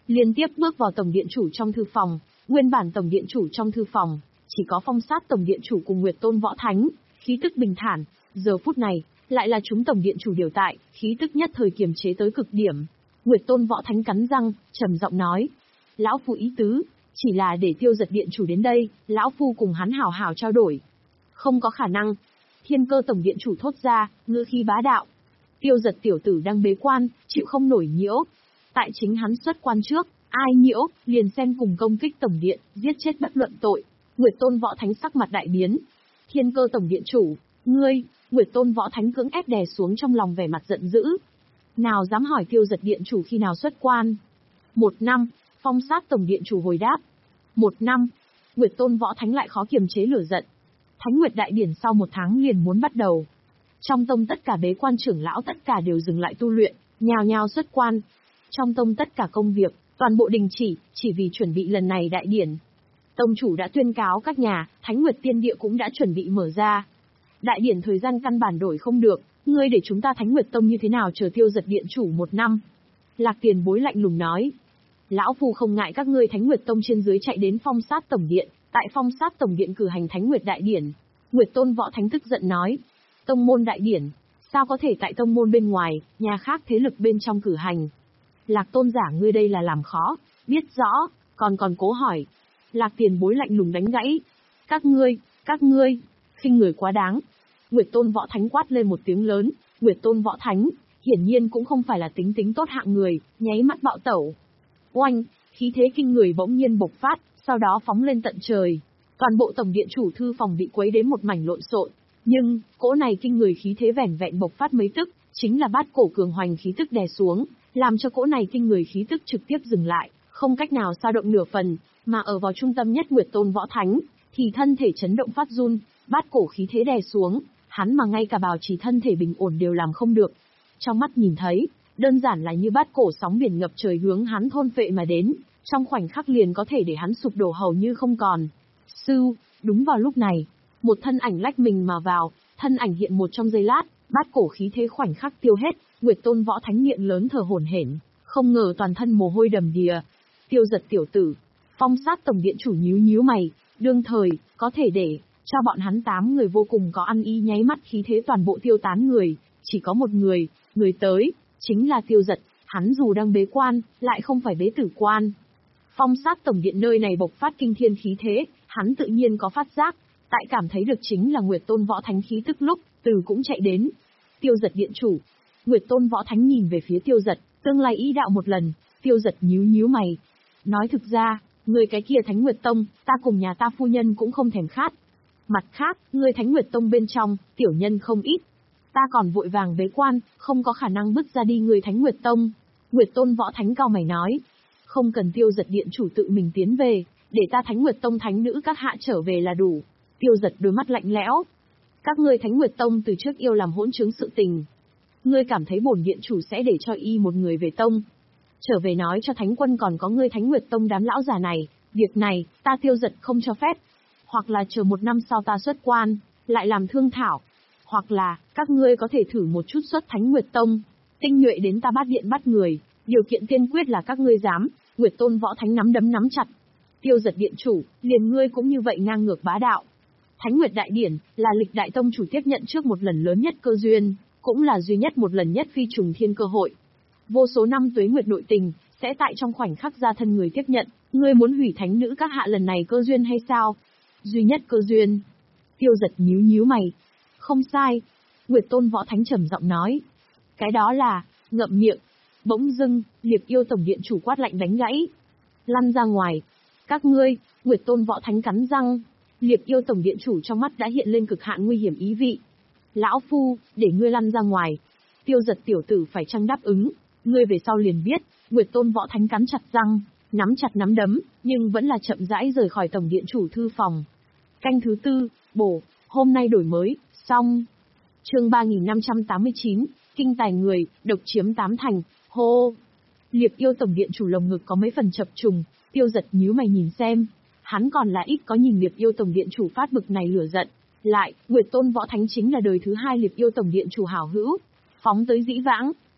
liên tiếp bước vào tổng điện chủ trong thư phòng. Nguyên bản tổng điện chủ trong thư phòng, chỉ có Phong Sát tổng điện chủ cùng Nguyệt Tôn Võ Thánh, khí tức bình thản, giờ phút này, lại là chúng tổng điện chủ điều tại, khí tức nhất thời kiềm chế tới cực điểm. Nguyệt Tôn Võ Thánh cắn răng, trầm giọng nói: "Lão phu ý tứ, chỉ là để Tiêu Giật điện chủ đến đây, lão phu cùng hắn hảo hảo trao đổi." "Không có khả năng." Thiên Cơ tổng điện chủ thốt ra, ngữ khí bá đạo. "Tiêu Giật tiểu tử đang bế quan, chịu không nổi nhiễu. Tại chính hắn xuất quan trước, ai nhiễu, liền xem cùng công kích tổng điện, giết chết bất luận tội." Nguyệt Tôn Võ Thánh sắc mặt đại biến. "Thiên Cơ tổng điện chủ, ngươi..." Nguyệt Tôn Võ Thánh cưỡng ép đè xuống trong lòng vẻ mặt giận dữ. Nào dám hỏi Tiêu Giật điện chủ khi nào xuất quan? Một năm, Phong Sát tổng điện chủ hồi đáp. Một năm, Nguyệt Tôn Võ Thánh lại khó kiềm chế lửa giận. Thánh Nguyệt đại điển sau một tháng liền muốn bắt đầu. Trong tông tất cả bế quan trưởng lão tất cả đều dừng lại tu luyện, nhào nhào xuất quan. Trong tông tất cả công việc, toàn bộ đình chỉ, chỉ vì chuẩn bị lần này đại điển. Tông chủ đã tuyên cáo các nhà, Thánh Nguyệt Tiên Địa cũng đã chuẩn bị mở ra. Đại điển thời gian căn bản đổi không được, ngươi để chúng ta Thánh Nguyệt Tông như thế nào chờ Tiêu Giật điện chủ một năm? Lạc Tiền Bối lạnh lùng nói. Lão phu không ngại các ngươi Thánh Nguyệt Tông trên dưới chạy đến Phong Sát tổng điện, tại Phong Sát tổng điện cử hành Thánh Nguyệt đại điển. Nguyệt Tôn Võ Thánh tức giận nói. Tông môn đại điển, sao có thể tại tông môn bên ngoài, nhà khác thế lực bên trong cử hành? Lạc Tôn giả ngươi đây là làm khó, biết rõ, còn còn cố hỏi. Lạc Tiền Bối lạnh lùng đánh gãy. Các ngươi, các ngươi, khinh người quá đáng. Nguyệt Tôn Võ Thánh quát lên một tiếng lớn. Nguyệt Tôn Võ Thánh, hiển nhiên cũng không phải là tính tính tốt hạng người, nháy mắt bạo tẩu. Oanh, khí thế kinh người bỗng nhiên bộc phát, sau đó phóng lên tận trời. Toàn bộ tổng điện chủ thư phòng bị quấy đến một mảnh lộn xộn, nhưng cỗ này kinh người khí thế vẻn vẹn bộc phát mấy tức, chính là bát cổ cường hoành khí tức đè xuống, làm cho cỗ này kinh người khí tức trực tiếp dừng lại, không cách nào dao động nửa phần, mà ở vào trung tâm nhất Nguyệt Tôn Võ Thánh, thì thân thể chấn động phát run, bát cổ khí thế đè xuống, hắn mà ngay cả bảo trì thân thể bình ổn đều làm không được. Trong mắt nhìn thấy, đơn giản là như bát cổ sóng biển ngập trời hướng hắn thôn phệ mà đến, trong khoảnh khắc liền có thể để hắn sụp đổ hầu như không còn. Sưu, đúng vào lúc này, một thân ảnh lách mình mà vào, thân ảnh hiện một trong giây lát, bát cổ khí thế khoảnh khắc tiêu hết, Nguyệt Tôn Võ Thánh miệng lớn thở hổn hển, không ngờ toàn thân mồ hôi đầm đìa. Tiêu Giật tiểu tử, Phong Sát tổng điện chủ nhíu nhíu mày, đương thời, có thể để cho bọn hắn tám người vô cùng có ăn ý nháy mắt khí thế toàn bộ tiêu tán người, chỉ có một người, người tới, chính là Tiêu Giật, hắn dù đang bế quan, lại không phải bế tử quan. Phong Sát tổng điện nơi này bộc phát kinh thiên khí thế, hắn tự nhiên có phát giác, tại cảm thấy được chính là Nguyệt Tôn Võ Thánh khí tức lúc, từ cũng chạy đến. Tiêu Giật điện chủ. Nguyệt Tôn Võ Thánh nhìn về phía Tiêu Giật, tương lai ý đạo một lần, Tiêu Giật nhíu nhíu mày. Nói thực ra, người cái kia Thánh Nguyệt Tông, ta cùng nhà ta phu nhân cũng không thèm khát. Mặt khác, người Thánh Nguyệt Tông bên trong, tiểu nhân không ít. Ta còn vội vàng bế quan, không có khả năng bước ra đi người Thánh Nguyệt Tông. Nguyệt Tôn Võ Thánh cao mày nói. Không cần Tiêu Giật điện chủ tự mình tiến về, để ta Thánh Nguyệt Tông thánh nữ các hạ trở về là đủ. Tiêu Giật đôi mắt lạnh lẽo. Các ngươi Thánh Nguyệt Tông từ trước yêu làm hỗn chứng sự tình. Ngươi cảm thấy bổn điện chủ sẽ để cho y một người về tông. Trở về nói cho Thánh quân còn có ngươi Thánh Nguyệt Tông đám lão già này, việc này, ta Tiêu Giật không cho phép. Hoặc là chờ một năm sau ta xuất quan, lại làm thương thảo. Hoặc là, các ngươi có thể thử một chút xuất Thánh Nguyệt Tông, tinh nhuệ đến ta Bát Điện bắt người, điều kiện tiên quyết là các ngươi dám. Nguyệt Tôn Võ Thánh nắm đấm nắm chặt. Tiêu Giật điện chủ, liền ngươi cũng như vậy ngang ngược bá đạo. Thánh Nguyệt đại điển là lịch đại tông chủ tiếp nhận trước một lần lớn nhất cơ duyên, cũng là duy nhất một lần nhất phi trùng thiên cơ hội. Vô số năm tuế nguyệt nội tình sẽ tại trong khoảnh khắc ra thân người tiếp nhận. Ngươi muốn hủy thánh nữ các hạ lần này cơ duyên hay sao? Duy nhất cơ duyên. Tiêu Giật nhíu nhíu mày. Không sai. Nguyệt Tôn Võ Thánh trầm giọng nói. Cái đó là ngậm miệng. Bỗng dưng, Liệp Yêu tổng điện chủ quát lạnh đánh gãy. Lăn ra ngoài. Các ngươi. Nguyệt Tôn Võ Thánh cắn răng. Liệp Yêu tổng điện chủ trong mắt đã hiện lên cực hạn nguy hiểm ý vị. Lão phu, để ngươi lăn ra ngoài. Tiêu Giật tiểu tử phải chăng đáp ứng? Ngươi về sau liền biết. Nguyệt Tôn Võ Thánh cắn chặt răng, nắm chặt nắm đấm, nhưng vẫn là chậm rãi rời khỏi tổng điện chủ thư phòng. Canh thứ tư, bổ, hôm nay đổi mới, xong. Chương ba nghìn năm trăm tám mươi chín, kinh tài người, độc chiếm tám thành, hô. Liệp Yêu tổng điện chủ lồng ngực có mấy phần chập trùng, Tiêu Giật nhíu mày nhìn xem. Hắn còn là ít có nhìn Liệp Yêu tổng điện chủ phát bực này lửa giận. Lại, Nguyệt Tôn Võ Thánh chính là đời thứ hai Liệp Yêu tổng điện chủ hảo hữu. Phóng tới dĩ vãng,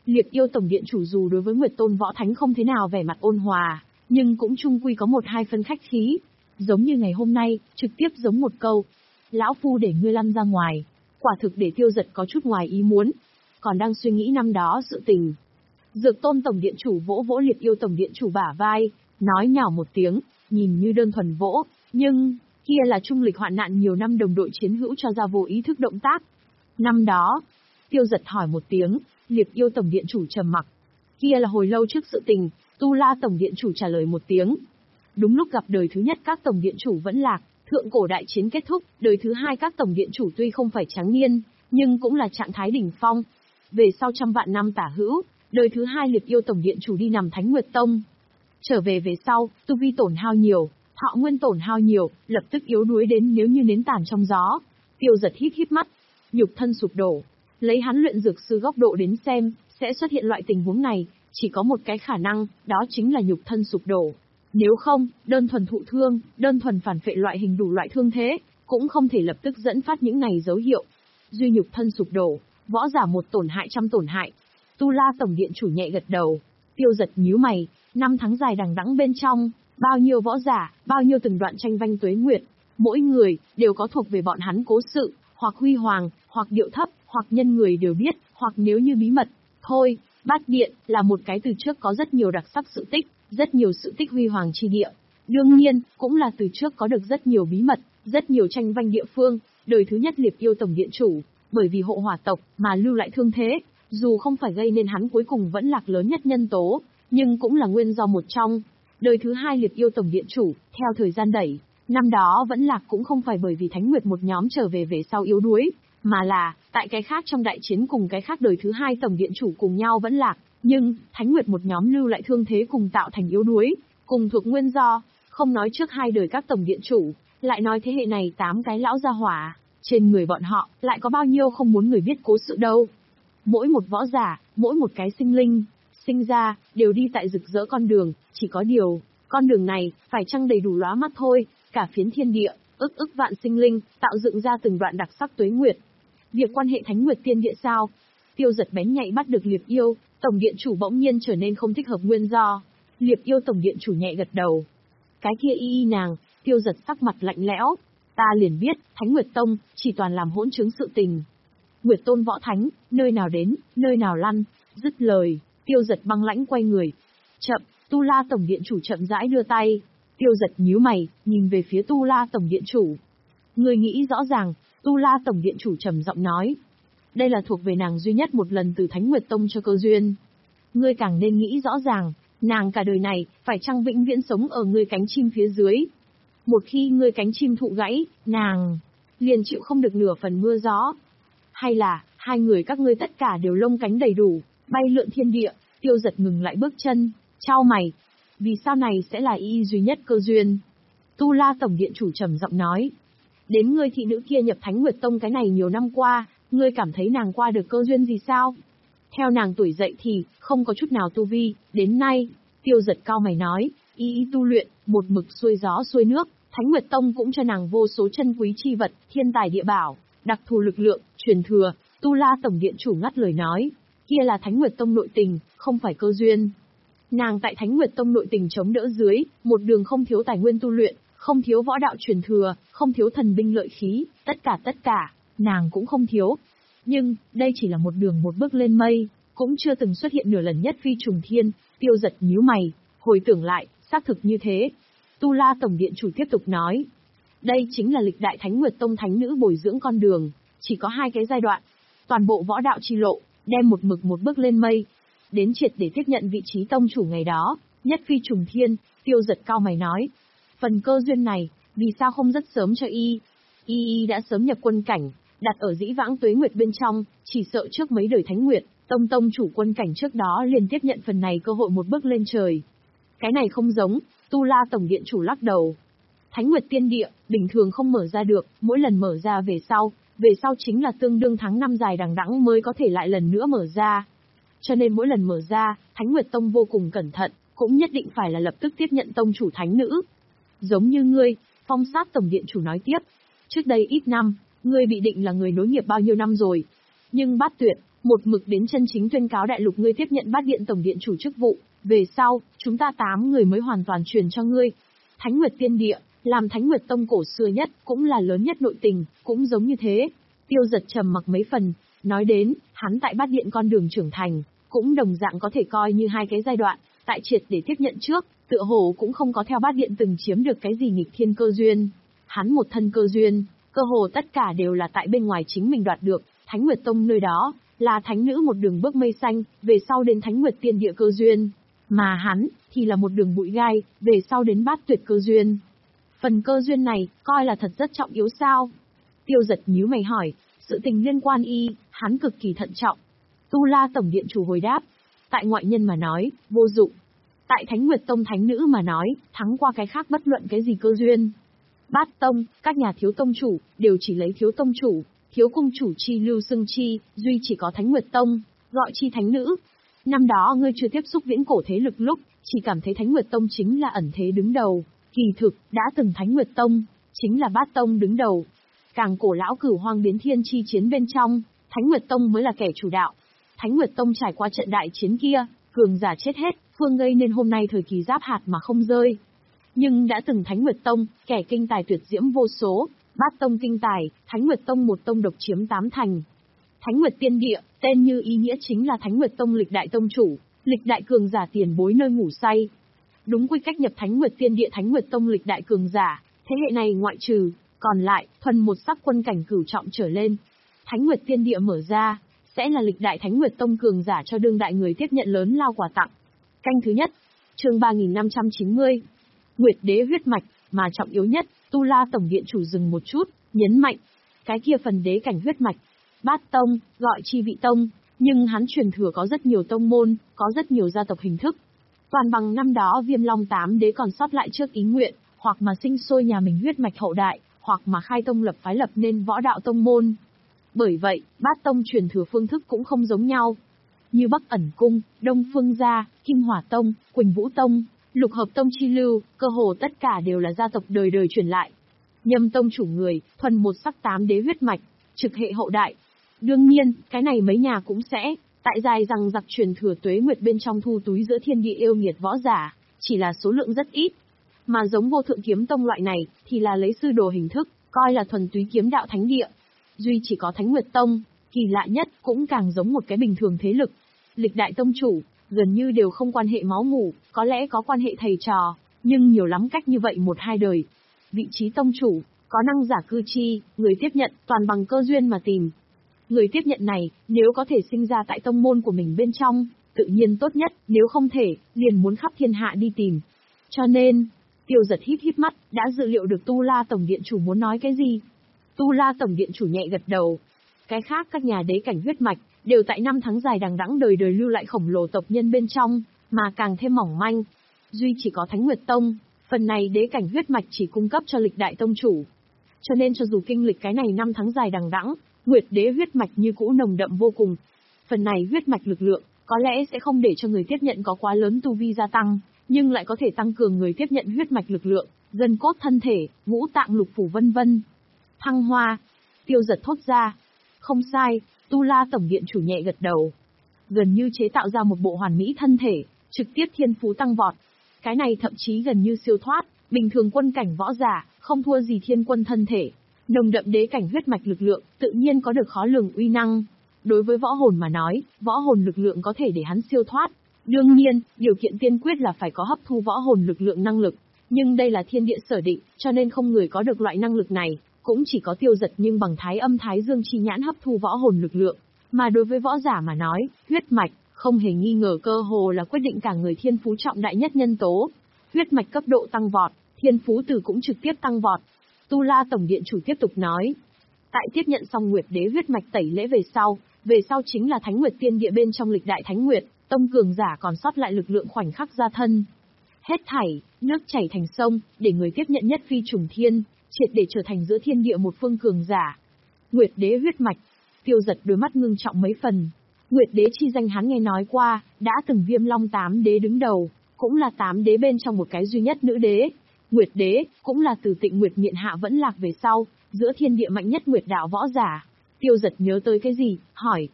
Liệt Yêu Tổng Điện Chủ dù đối với Nguyệt Tôn Võ Thánh không thế nào vẻ mặt ôn hòa, nhưng cũng chung quy có một hai phân khách khí. Giống như ngày hôm nay, trực tiếp giống một câu. Lão Phu để ngươi lăn ra ngoài. Quả thực để Tiêu Giật có chút ngoài ý muốn. Còn đang suy nghĩ năm đó sự tình. Dược Tôn Tổng Điện Chủ vỗ vỗ Liệt Yêu Tổng Điện Chủ bả vai, nói nhào một tiếng, nhìn như đơn thuần vỗ, nhưng, kia là trung lịch hoạn nạn nhiều năm đồng đội chiến hữu cho ra vô ý thức động tác. Năm đó, Tiêu Giật hỏi một tiếng, Liệt Yêu Tổng Điện Chủ trầm mặc. Kia là hồi lâu trước sự tình, Tu La Tổng Điện Chủ trả lời một tiếng. Đúng lúc gặp đời thứ nhất các Tổng Điện Chủ vẫn lạc, thượng cổ đại chiến kết thúc, đời thứ hai các Tổng Điện Chủ tuy không phải tráng niên, nhưng cũng là trạng thái đỉnh phong. Về sau trăm vạn năm tả hữu, đời thứ hai Liệt Yêu Tổng Điện Chủ đi nằm Thánh Nguyệt Tông. Trở về về sau, tu vi tổn hao nhiều, thọ nguyên tổn hao nhiều, lập tức yếu đuối đến nếu như nến tàn trong gió. Tiêu Giật híp híp mắt, nhục thân sụp đổ. Lấy hắn luyện dược sư góc độ đến xem, sẽ xuất hiện loại tình huống này, chỉ có một cái khả năng, đó chính là nhục thân sụp đổ. Nếu không, đơn thuần thụ thương, đơn thuần phản phệ loại hình đủ loại thương thế, cũng không thể lập tức dẫn phát những này dấu hiệu. Duy nhục thân sụp đổ, võ giả một tổn hại trăm tổn hại. Tu La Tổng Điện Chủ nhẹ gật đầu. Tiêu Giật nhíu mày, năm tháng dài đằng đẵng bên trong, bao nhiêu võ giả, bao nhiêu từng đoạn tranh vanh tuế nguyệt, mỗi người đều có thuộc về bọn hắn cố sự, hoặc huy hoàng, hoặc điệu thấp, hoặc nhân người đều biết, hoặc nếu như bí mật. Thôi, Bát Điện là một cái từ trước có rất nhiều đặc sắc sự tích, rất nhiều sự tích huy hoàng chi địa. Đương nhiên, cũng là từ trước có được rất nhiều bí mật, rất nhiều tranh vanh địa phương. Đời thứ nhất Liệt Yêu Tổng Điện Chủ, bởi vì hộ hỏa tộc mà lưu lại thương thế, dù không phải gây nên hắn cuối cùng vẫn lạc lớn nhất nhân tố, nhưng cũng là nguyên do một trong. Đời thứ hai Liệt Yêu Tổng Điện Chủ, theo thời gian đẩy, năm đó vẫn lạc cũng không phải bởi vì Thánh Nguyệt một nhóm trở về về sau yếu đuối, mà là, tại cái khác trong đại chiến cùng cái khác đời thứ hai Tổng Điện Chủ cùng nhau vẫn lạc, nhưng, Thánh Nguyệt một nhóm lưu lại thương thế cùng tạo thành yếu đuối, cùng thuộc nguyên do, không nói trước hai đời các Tổng Điện Chủ, lại nói thế hệ này tám cái lão gia hỏa, trên người bọn họ, lại có bao nhiêu không muốn người biết cố sự đâu. Mỗi một võ giả, mỗi một cái sinh linh, sinh ra, đều đi tại rực rỡ con đường, chỉ có điều, con đường này, phải chăng đầy đủ lóa mắt thôi, cả phiến thiên địa, ức ức vạn sinh linh, tạo dựng ra từng đoạn đặc sắc tuế nguyệt. Việc quan hệ Thánh Nguyệt Tiên Địa sao? Tiêu Giật bén nhạy bắt được Liệt Yêu, Tổng Điện Chủ bỗng nhiên trở nên không thích hợp nguyên do. Liệt Yêu Tổng Điện Chủ nhẹ gật đầu. Cái kia y y nàng, Tiêu Giật sắc mặt lạnh lẽo. Ta liền biết, Thánh Nguyệt Tông, chỉ toàn làm hỗn chứng sự tình. Nguyệt Tôn Võ Thánh, nơi nào đến, nơi nào lăn, dứt lời, Tiêu Giật băng lãnh quay người. Chậm, Tu La Tổng Điện Chủ chậm rãi đưa tay. Tiêu Giật nhíu mày, nhìn về phía Tu La Tổng Điện Chủ. Người nghĩ rõ ràng, Tu La Tổng Điện Chủ trầm giọng nói. Đây là thuộc về nàng duy nhất một lần từ Thánh Nguyệt Tông cho cơ duyên. Ngươi càng nên nghĩ rõ ràng, nàng cả đời này, phải chăng vĩnh viễn sống ở ngươi cánh chim phía dưới. Một khi ngươi cánh chim thụ gãy, nàng liền chịu không được nửa phần mưa gió. Hay là, hai người các ngươi tất cả đều lông cánh đầy đủ, bay lượn thiên địa. Tiêu Giật ngừng lại bước chân, chau mày. Vì sao này sẽ là y duy nhất cơ duyên? Tu La Tổng Điện Chủ trầm giọng nói. Đến ngươi thị nữ kia nhập Thánh Nguyệt Tông cái này nhiều năm qua, ngươi cảm thấy nàng qua được cơ duyên gì sao? Theo nàng tuổi dậy thì, không có chút nào tu vi, đến nay, Tiêu Giật cao mày nói, y y tu luyện, một mực xuôi gió xuôi nước, Thánh Nguyệt Tông cũng cho nàng vô số chân quý chi vật, thiên tài địa bảo, đặc thù lực lượng, truyền thừa. Tu La Tổng Điện Chủ ngắt lời nói, kia là Thánh Nguyệt Tông nội tình, không phải cơ duyên. Nàng tại Thánh Nguyệt Tông nội tình chống đỡ dưới, một đường không thiếu tài nguyên tu luyện, không thiếu võ đạo truyền thừa, không thiếu thần binh lợi khí, tất cả tất cả, nàng cũng không thiếu. Nhưng, đây chỉ là một đường một bước lên mây, cũng chưa từng xuất hiện nửa lần nhất phi trùng thiên. Tiêu Giật nhíu mày, hồi tưởng lại, xác thực như thế. Tu La Tổng Điện Chủ tiếp tục nói, đây chính là lịch đại Thánh Nguyệt Tông thánh nữ bồi dưỡng con đường, chỉ có hai cái giai đoạn. Toàn bộ võ đạo chi lộ, đem một mực một bước lên mây, đến triệt để tiếp nhận vị trí tông chủ ngày đó, nhất phi trùng thiên. Tiêu Giật cao mày nói, phần cơ duyên này, vì sao không rất sớm cho y? Y y đã sớm nhập quân cảnh, đặt ở dĩ vãng tuế nguyệt bên trong, chỉ sợ trước mấy đời Thánh Nguyệt, tông tông chủ quân cảnh trước đó liền tiếp nhận phần này cơ hội một bước lên trời. Cái này không giống, Tu La Tổng Điện Chủ lắc đầu. Thánh Nguyệt Tiên Địa, bình thường không mở ra được, mỗi lần mở ra về sau, về sau chính là tương đương tháng năm dài đằng đẵng mới có thể lại lần nữa mở ra. Cho nên mỗi lần mở ra, Thánh Nguyệt Tông vô cùng cẩn thận, cũng nhất định phải là lập tức tiếp nhận tông chủ thánh nữ. Giống như ngươi, Phong Sát Tổng Điện Chủ nói tiếp. Trước đây ít năm, ngươi bị định là người nối nghiệp bao nhiêu năm rồi. Nhưng Bát Tuyệt, một mực đến chân chính tuyên cáo đại lục ngươi tiếp nhận Bát Điện tổng điện chủ chức vụ, về sau, chúng ta tám người mới hoàn toàn truyền cho ngươi. Thánh Nguyệt Tiên Địa, làm Thánh Nguyệt Tông cổ xưa nhất, cũng là lớn nhất nội tình, cũng giống như thế. Tiêu Giật trầm mặc mấy phần, nói đến, hắn tại Bát Điện con đường trưởng thành, cũng đồng dạng có thể coi như hai cái giai đoạn, tại triệt để tiếp nhận trước, tựa hồ cũng không có theo Bát Điện từng chiếm được cái gì nghịch thiên cơ duyên. Hắn một thân cơ duyên, cơ hồ tất cả đều là tại bên ngoài chính mình đoạt được, Thánh Nguyệt Tông nơi đó, là thánh nữ một đường bước mây xanh, về sau đến Thánh Nguyệt Tiên Địa cơ duyên. Mà hắn, thì là một đường bụi gai, về sau đến Bát Tuyệt cơ duyên. Phần cơ duyên này, coi là thật rất trọng yếu sao? Tiêu Giật nhíu mày hỏi, sự tình liên quan y, hắn cực kỳ thận trọng. Tu La Tổng Điện chủ hồi đáp, tại ngoại nhân mà nói, vô dụng. Tại Thánh Nguyệt Tông thánh nữ mà nói, thắng qua cái khác bất luận cái gì cơ duyên. Bát Tông, các nhà thiếu tông chủ, đều chỉ lấy thiếu tông chủ, thiếu cung chủ chi lưu xưng chi, duy chỉ có Thánh Nguyệt Tông, gọi chi thánh nữ. Năm đó ngươi chưa tiếp xúc viễn cổ thế lực lúc, chỉ cảm thấy Thánh Nguyệt Tông chính là ẩn thế đứng đầu, kỳ thực, đã từng Thánh Nguyệt Tông, chính là Bát Tông đứng đầu. Càng cổ lão cửu hoang biến thiên chi chiến bên trong, Thánh Nguyệt Tông mới là kẻ chủ đạo. Thánh Nguyệt Tông trải qua trận đại chiến kia, cường giả chết hết, phương gây nên hôm nay thời kỳ giáp hạt mà không rơi. Nhưng đã từng Thánh Nguyệt Tông, kẻ kinh tài tuyệt diễm vô số, Bát Tông kinh tài, Thánh Nguyệt Tông một tông độc chiếm tám thành. Thánh Nguyệt Tiên Địa, tên như ý nghĩa chính là Thánh Nguyệt Tông lịch đại tông chủ, lịch đại cường giả tiền bối nơi ngủ say. Đúng quy cách nhập Thánh Nguyệt Tiên Địa Thánh Nguyệt Tông lịch đại cường giả, thế hệ này ngoại trừ, còn lại, thuần một sắc quân cảnh cửu trọng trở lên. Thánh Nguyệt Tiên Địa mở ra, sẽ là lịch đại Thánh Nguyệt Tông cường giả cho đương đại người tiếp nhận lớn lao quà tặng. Canh thứ nhất, chương ba nghìn năm trăm chín mươi. Nguyệt Đế huyết mạch, mà trọng yếu nhất, Tu La Tổng Điện chủ dừng một chút, nhấn mạnh. Cái kia phần đế cảnh huyết mạch, Bát Tông, gọi chi vị tông, nhưng hắn truyền thừa có rất nhiều tông môn, có rất nhiều gia tộc hình thức. Toàn bằng năm đó Viêm Long tám đế còn sót lại trước ý nguyện, hoặc mà sinh sôi nhà mình huyết mạch hậu đại, hoặc mà khai tông lập phái lập nên võ đạo tông môn. Bởi vậy, Bát Tông truyền thừa phương thức cũng không giống nhau. Như Bắc Ẩn Cung, Đông Phương Gia, Kim Hỏa Tông, Quỳnh Vũ Tông, Lục Hợp Tông chi lưu, cơ hồ tất cả đều là gia tộc đời đời truyền lại. Nhâm Tông chủ người, thuần một sắc tám đế huyết mạch, trực hệ hậu đại. Đương nhiên, cái này mấy nhà cũng sẽ, tại dài rằng giặc truyền thừa tuế nguyệt bên trong thu túi giữa thiên địa yêu nghiệt võ giả, chỉ là số lượng rất ít. Mà giống Vô Thượng Kiếm Tông loại này, thì là lấy sư đồ hình thức, coi là thuần túy kiếm đạo thánh địa. Duy chỉ có Thánh Nguyệt Tông, kỳ lạ nhất, cũng càng giống một cái bình thường thế lực. Lịch đại tông chủ, gần như đều không quan hệ máu mủ, có lẽ có quan hệ thầy trò, nhưng nhiều lắm cách như vậy một hai đời. Vị trí tông chủ, có năng giả cư chi, người tiếp nhận, toàn bằng cơ duyên mà tìm. Người tiếp nhận này, nếu có thể sinh ra tại tông môn của mình bên trong, tự nhiên tốt nhất, nếu không thể, liền muốn khắp thiên hạ đi tìm. Cho nên, Tiêu Giật híp híp mắt, đã dự liệu được Tu La Tổng Điện chủ muốn nói cái gì. Tu La Tổng Điện chủ nhẹ gật đầu. Cái khác các nhà đế cảnh huyết mạch, đều tại năm tháng dài đằng đẵng đời đời lưu lại khổng lồ tộc nhân bên trong, mà càng thêm mỏng manh. Duy chỉ có Thánh Nguyệt Tông, phần này đế cảnh huyết mạch chỉ cung cấp cho lịch đại tông chủ. Cho nên cho dù kinh lịch cái này năm tháng dài đằng đẵng, Nguyệt Đế huyết mạch như cũ nồng đậm vô cùng. Phần này huyết mạch lực lượng, có lẽ sẽ không để cho người tiếp nhận có quá lớn tu vi gia tăng, nhưng lại có thể tăng cường người tiếp nhận huyết mạch lực lượng, gân cốt thân thể, ngũ tạng lục phủ vân vân. Thăng hoa, Tiêu Giật thốt ra. Không sai, Tu La Tổng Điện chủ nhẹ gật đầu. Gần như chế tạo ra một bộ hoàn mỹ thân thể, trực tiếp thiên phú tăng vọt. Cái này thậm chí gần như siêu thoát, bình thường quân cảnh võ giả, không thua gì thiên quân thân thể. Nồng đậm đế cảnh huyết mạch lực lượng, tự nhiên có được khó lường uy năng. Đối với võ hồn mà nói, võ hồn lực lượng có thể để hắn siêu thoát. Đương nhiên, điều kiện tiên quyết là phải có hấp thu võ hồn lực lượng năng lực. Nhưng đây là thiên địa sở định, cho nên không người có được loại năng lực này, cũng chỉ có Tiêu Giật nhưng bằng thái âm thái dương chi nhãn hấp thu võ hồn lực lượng. Mà đối với võ giả mà nói, huyết mạch, không hề nghi ngờ cơ hồ là quyết định cả người thiên phú trọng đại nhất nhân tố. Huyết mạch cấp độ tăng vọt, thiên phú từ cũng trực tiếp tăng vọt. Tu La Tổng Điện chủ tiếp tục nói. Tại tiếp nhận xong Nguyệt Đế huyết mạch tẩy lễ về sau, về sau chính là Thánh Nguyệt Tiên Địa bên trong lịch đại Thánh Nguyệt, tông cường giả còn sót lại lực lượng khoảnh khắc ra thân. Hết thảy, nước chảy thành sông, để người tiếp nhận nhất phi trùng thiên, triệt để trở thành giữa thiên địa một phương cường giả. Nguyệt Đế huyết mạch, Tiêu Giật đôi mắt ngưng trọng mấy phần. Nguyệt Đế chi danh hắn nghe nói qua, đã từng Viêm Long tám đế đứng đầu, cũng là tám đế bên trong một cái duy nhất nữ đế. Nguyệt Đế, cũng là từ Tịnh Nguyệt Miện Hạ vẫn lạc về sau, giữa thiên địa mạnh nhất Nguyệt đạo võ giả. Tiêu Giật nhớ tới cái gì, hỏi.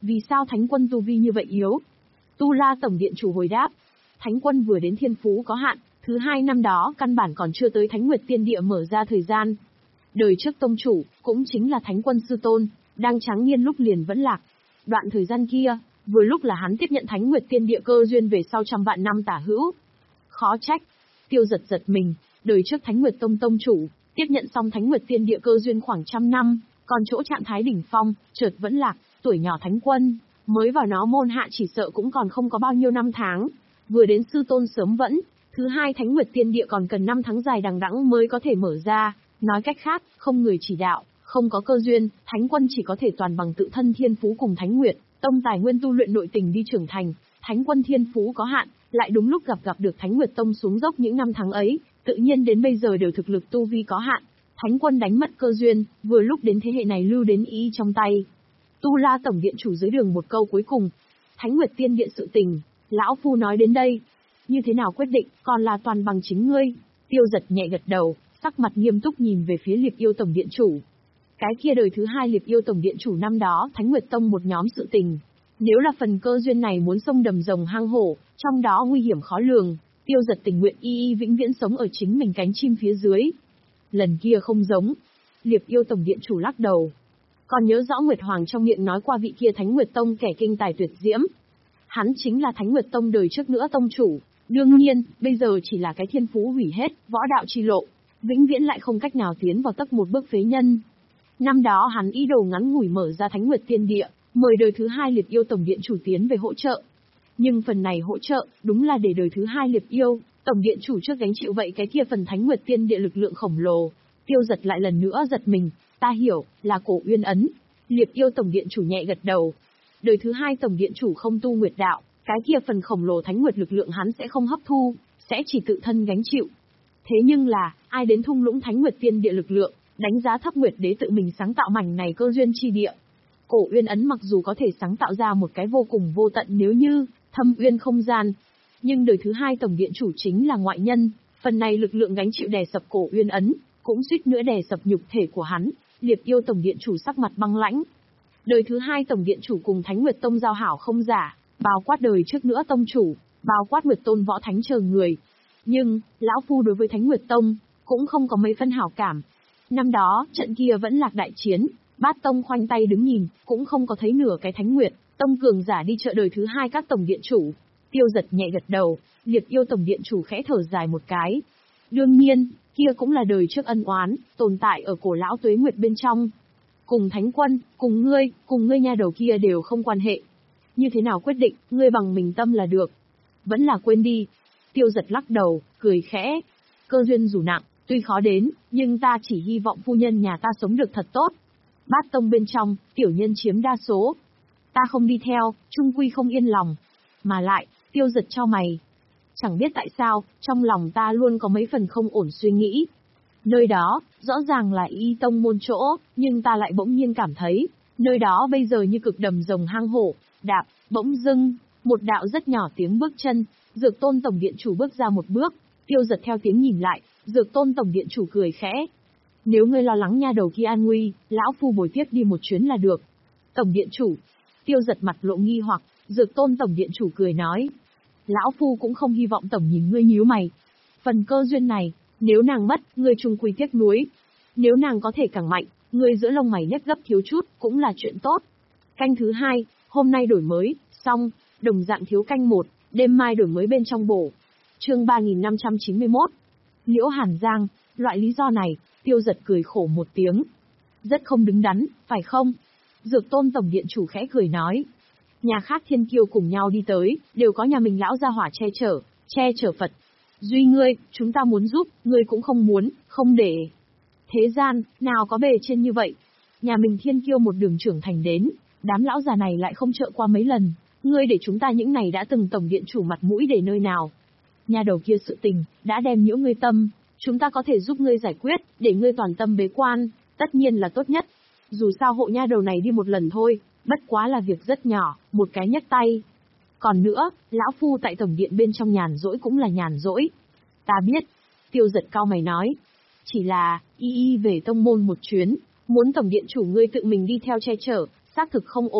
Vì sao Thánh Quân tu vi như vậy yếu? Tu La Tổng Điện Chủ hồi đáp. Thánh Quân vừa đến thiên phú có hạn, thứ hai năm đó căn bản còn chưa tới Thánh Nguyệt Tiên Địa mở ra thời gian. Đời trước tông chủ, cũng chính là Thánh Quân sư tôn, đang tráng niên lúc liền vẫn lạc. Đoạn thời gian kia, vừa lúc là hắn tiếp nhận Thánh Nguyệt Tiên Địa cơ duyên về sau trăm vạn năm tả hữu. Khó trách. Tiêu Giật giật mình, đời trước Thánh Nguyệt Tông tông chủ, tiếp nhận xong Thánh Nguyệt Tiên Địa cơ duyên khoảng trăm năm, còn chỗ trạng thái đỉnh phong, chợt vẫn lạc, tuổi nhỏ Thánh Quân, mới vào nó môn hạ chỉ sợ cũng còn không có bao nhiêu năm tháng. Vừa đến sư tôn sớm vẫn, thứ hai Thánh Nguyệt Tiên Địa còn cần năm tháng dài đằng đẵng mới có thể mở ra, nói cách khác, không người chỉ đạo, không có cơ duyên, Thánh Quân chỉ có thể toàn bằng tự thân thiên phú cùng Thánh Nguyệt Tông tài nguyên tu luyện nội tình đi trưởng thành. Thánh Quân thiên phú có hạn, lại đúng lúc gặp gặp được Thánh Nguyệt Tông xuống dốc những năm tháng ấy, tự nhiên đến bây giờ đều thực lực tu vi có hạn. Thánh Quân đánh mất cơ duyên, vừa lúc đến thế hệ này lưu đến ý trong tay. Tu La Tổng Điện Chủ dưới đường một câu cuối cùng. Thánh Nguyệt Tiên Điện sự tình, lão phu nói đến đây. Như thế nào quyết định, còn là toàn bằng chính ngươi. Tiêu Giật nhẹ gật đầu, sắc mặt nghiêm túc nhìn về phía Liệp Yêu Tổng Điện Chủ. Cái kia đời thứ hai Liệp Yêu Tổng Điện Chủ năm đó, Thánh Nguyệt Tông một nhóm sự tình. Nếu là phần cơ duyên này muốn xông đầm rồng hang hổ, trong đó nguy hiểm khó lường, Tiêu Giật tình nguyện y y vĩnh viễn sống ở chính mình cánh chim phía dưới. Lần kia không giống. Liệp Yêu Tổng Điện Chủ lắc đầu. Còn nhớ rõ Nguyệt Hoàng trong miệng nói qua vị kia Thánh Nguyệt Tông kẻ kinh tài tuyệt diễm. Hắn chính là Thánh Nguyệt Tông đời trước nữa tông chủ. Đương nhiên, bây giờ chỉ là cái thiên phú hủy hết, võ đạo chi lộ, vĩnh viễn lại không cách nào tiến vào tấc một bước phế nhân. Năm đó hắn ý đồ ngắn ngủi mở ra Thánh Nguyệt Tiên Địa, mời đời thứ hai Liệp Yêu Tổng Điện Chủ tiến về hỗ trợ. Nhưng phần này hỗ trợ, đúng là để đời thứ hai Liệp Yêu Tổng Điện Chủ trước gánh chịu vậy cái kia phần Thánh Nguyệt Tiên Địa lực lượng khổng lồ. Tiêu Giật lại lần nữa giật mình, ta hiểu, là Cổ Uyên Ấn. Liệp Yêu Tổng Điện Chủ nhẹ gật đầu. Đời thứ hai Tổng Điện Chủ không tu Nguyệt đạo, cái kia phần khổng lồ Thánh Nguyệt lực lượng hắn sẽ không hấp thu, sẽ chỉ tự thân gánh chịu. Thế nhưng là, ai đến thung lũng Thánh Nguyệt Tiên Địa lực lượng, đánh giá thấp Nguyệt Đế tự mình sáng tạo mảnh này cơ duyên chi địa. Cổ Uyên Ấn mặc dù có thể sáng tạo ra một cái vô cùng vô tận nếu như thâm uyên không gian, nhưng đời thứ hai Tổng Điện Chủ chính là ngoại nhân, phần này lực lượng gánh chịu đè sập Cổ Uyên Ấn, cũng suýt nữa đè sập nhục thể của hắn. Liệp Yêu Tổng Điện Chủ sắc mặt băng lãnh. Đời thứ hai Tổng Điện Chủ cùng Thánh Nguyệt Tông giao hảo không giả, bao quát đời trước nữa tông chủ, bao quát Nguyệt Tôn Võ Thánh chờ người. Nhưng, lão phu đối với Thánh Nguyệt Tông cũng không có mấy phân hảo cảm. Năm đó, trận kia vẫn lạc đại chiến, Bát Tông khoanh tay đứng nhìn, cũng không có thấy nửa cái Thánh Nguyệt Tông cường giả đi trợ đời thứ hai các Tổng Điện Chủ. Tiêu Giật nhẹ gật đầu, Liệp Yêu Tổng Điện Chủ khẽ thở dài một cái. Đương nhiên, kia cũng là đời trước ân oán, tồn tại ở cổ lão tuế nguyệt bên trong. Cùng Thánh Quân, cùng ngươi, cùng ngươi nha đầu kia đều không quan hệ. Như thế nào quyết định, ngươi bằng mình tâm là được. Vẫn là quên đi. Tiêu Giật lắc đầu, cười khẽ. Cơ duyên dù nặng, tuy khó đến, nhưng ta chỉ hy vọng phu nhân nhà ta sống được thật tốt. Bát Tông bên trong, tiểu nhân chiếm đa số. Ta không đi theo, trung quy không yên lòng. Mà lại, Tiêu Giật cho mày. Chẳng biết tại sao, trong lòng ta luôn có mấy phần không ổn suy nghĩ. Nơi đó, rõ ràng là y tông môn chỗ, nhưng ta lại bỗng nhiên cảm thấy, nơi đó bây giờ như cực đầm rồng hang hổ, đạp, bỗng dưng, một đạo rất nhỏ tiếng bước chân, Dược Tôn Tổng Điện Chủ bước ra một bước, Tiêu Giật theo tiếng nhìn lại, Dược Tôn Tổng Điện Chủ cười khẽ. Nếu ngươi lo lắng nha đầu kia an nguy, lão phu bồi tiếp đi một chuyến là được. Tổng Điện Chủ. Tiêu Giật mặt lộ nghi hoặc, Dược Tôn Tổng Điện Chủ cười nói. Lão phu cũng không hy vọng tổng nhìn ngươi nhíu mày. Phần cơ duyên này, nếu nàng mất, ngươi trung quy tiếc nuối. Nếu nàng có thể càng mạnh, ngươi giữa lông mày nhếch gấp thiếu chút, cũng là chuyện tốt. Canh thứ hai, hôm nay đổi mới, xong, đồng dạng thiếu canh một, đêm mai đổi mới bên trong bổ. Chương ba nghìn năm trăm chín mươi mốt. Liễu Hàn Giang, loại lý do này, Tiêu Giật cười khổ một tiếng. Rất không đứng đắn, phải không? Dược Tôn Tổng Điện Chủ khẽ cười nói. Nhà khác thiên kiêu cùng nhau đi tới, đều có nhà mình lão gia hỏa che chở, che chở Phật. Duy ngươi, chúng ta muốn giúp, ngươi cũng không muốn, không để. Thế gian, nào có bề trên như vậy. Nhà mình thiên kiêu một đường trưởng thành đến, đám lão già này lại không trợ qua mấy lần. Ngươi để chúng ta những này đã từng Tổng Điện Chủ mặt mũi để nơi nào. Nhà đầu kia sự tình, đã đem nhiễu ngươi tâm, chúng ta có thể giúp ngươi giải quyết, để ngươi toàn tâm bế quan, tất nhiên là tốt nhất. Dù sao hộ nha đầu này đi một lần thôi, bất quá là việc rất nhỏ, một cái nhấc tay. Còn nữa, lão phu tại Tổng Điện bên trong nhàn rỗi cũng là nhàn rỗi. Ta biết. Tiêu Giật cau mày nói. Chỉ là, y y về tông môn một chuyến, muốn Tổng Điện Chủ ngươi tự mình đi theo che chở, xác thực không ổn.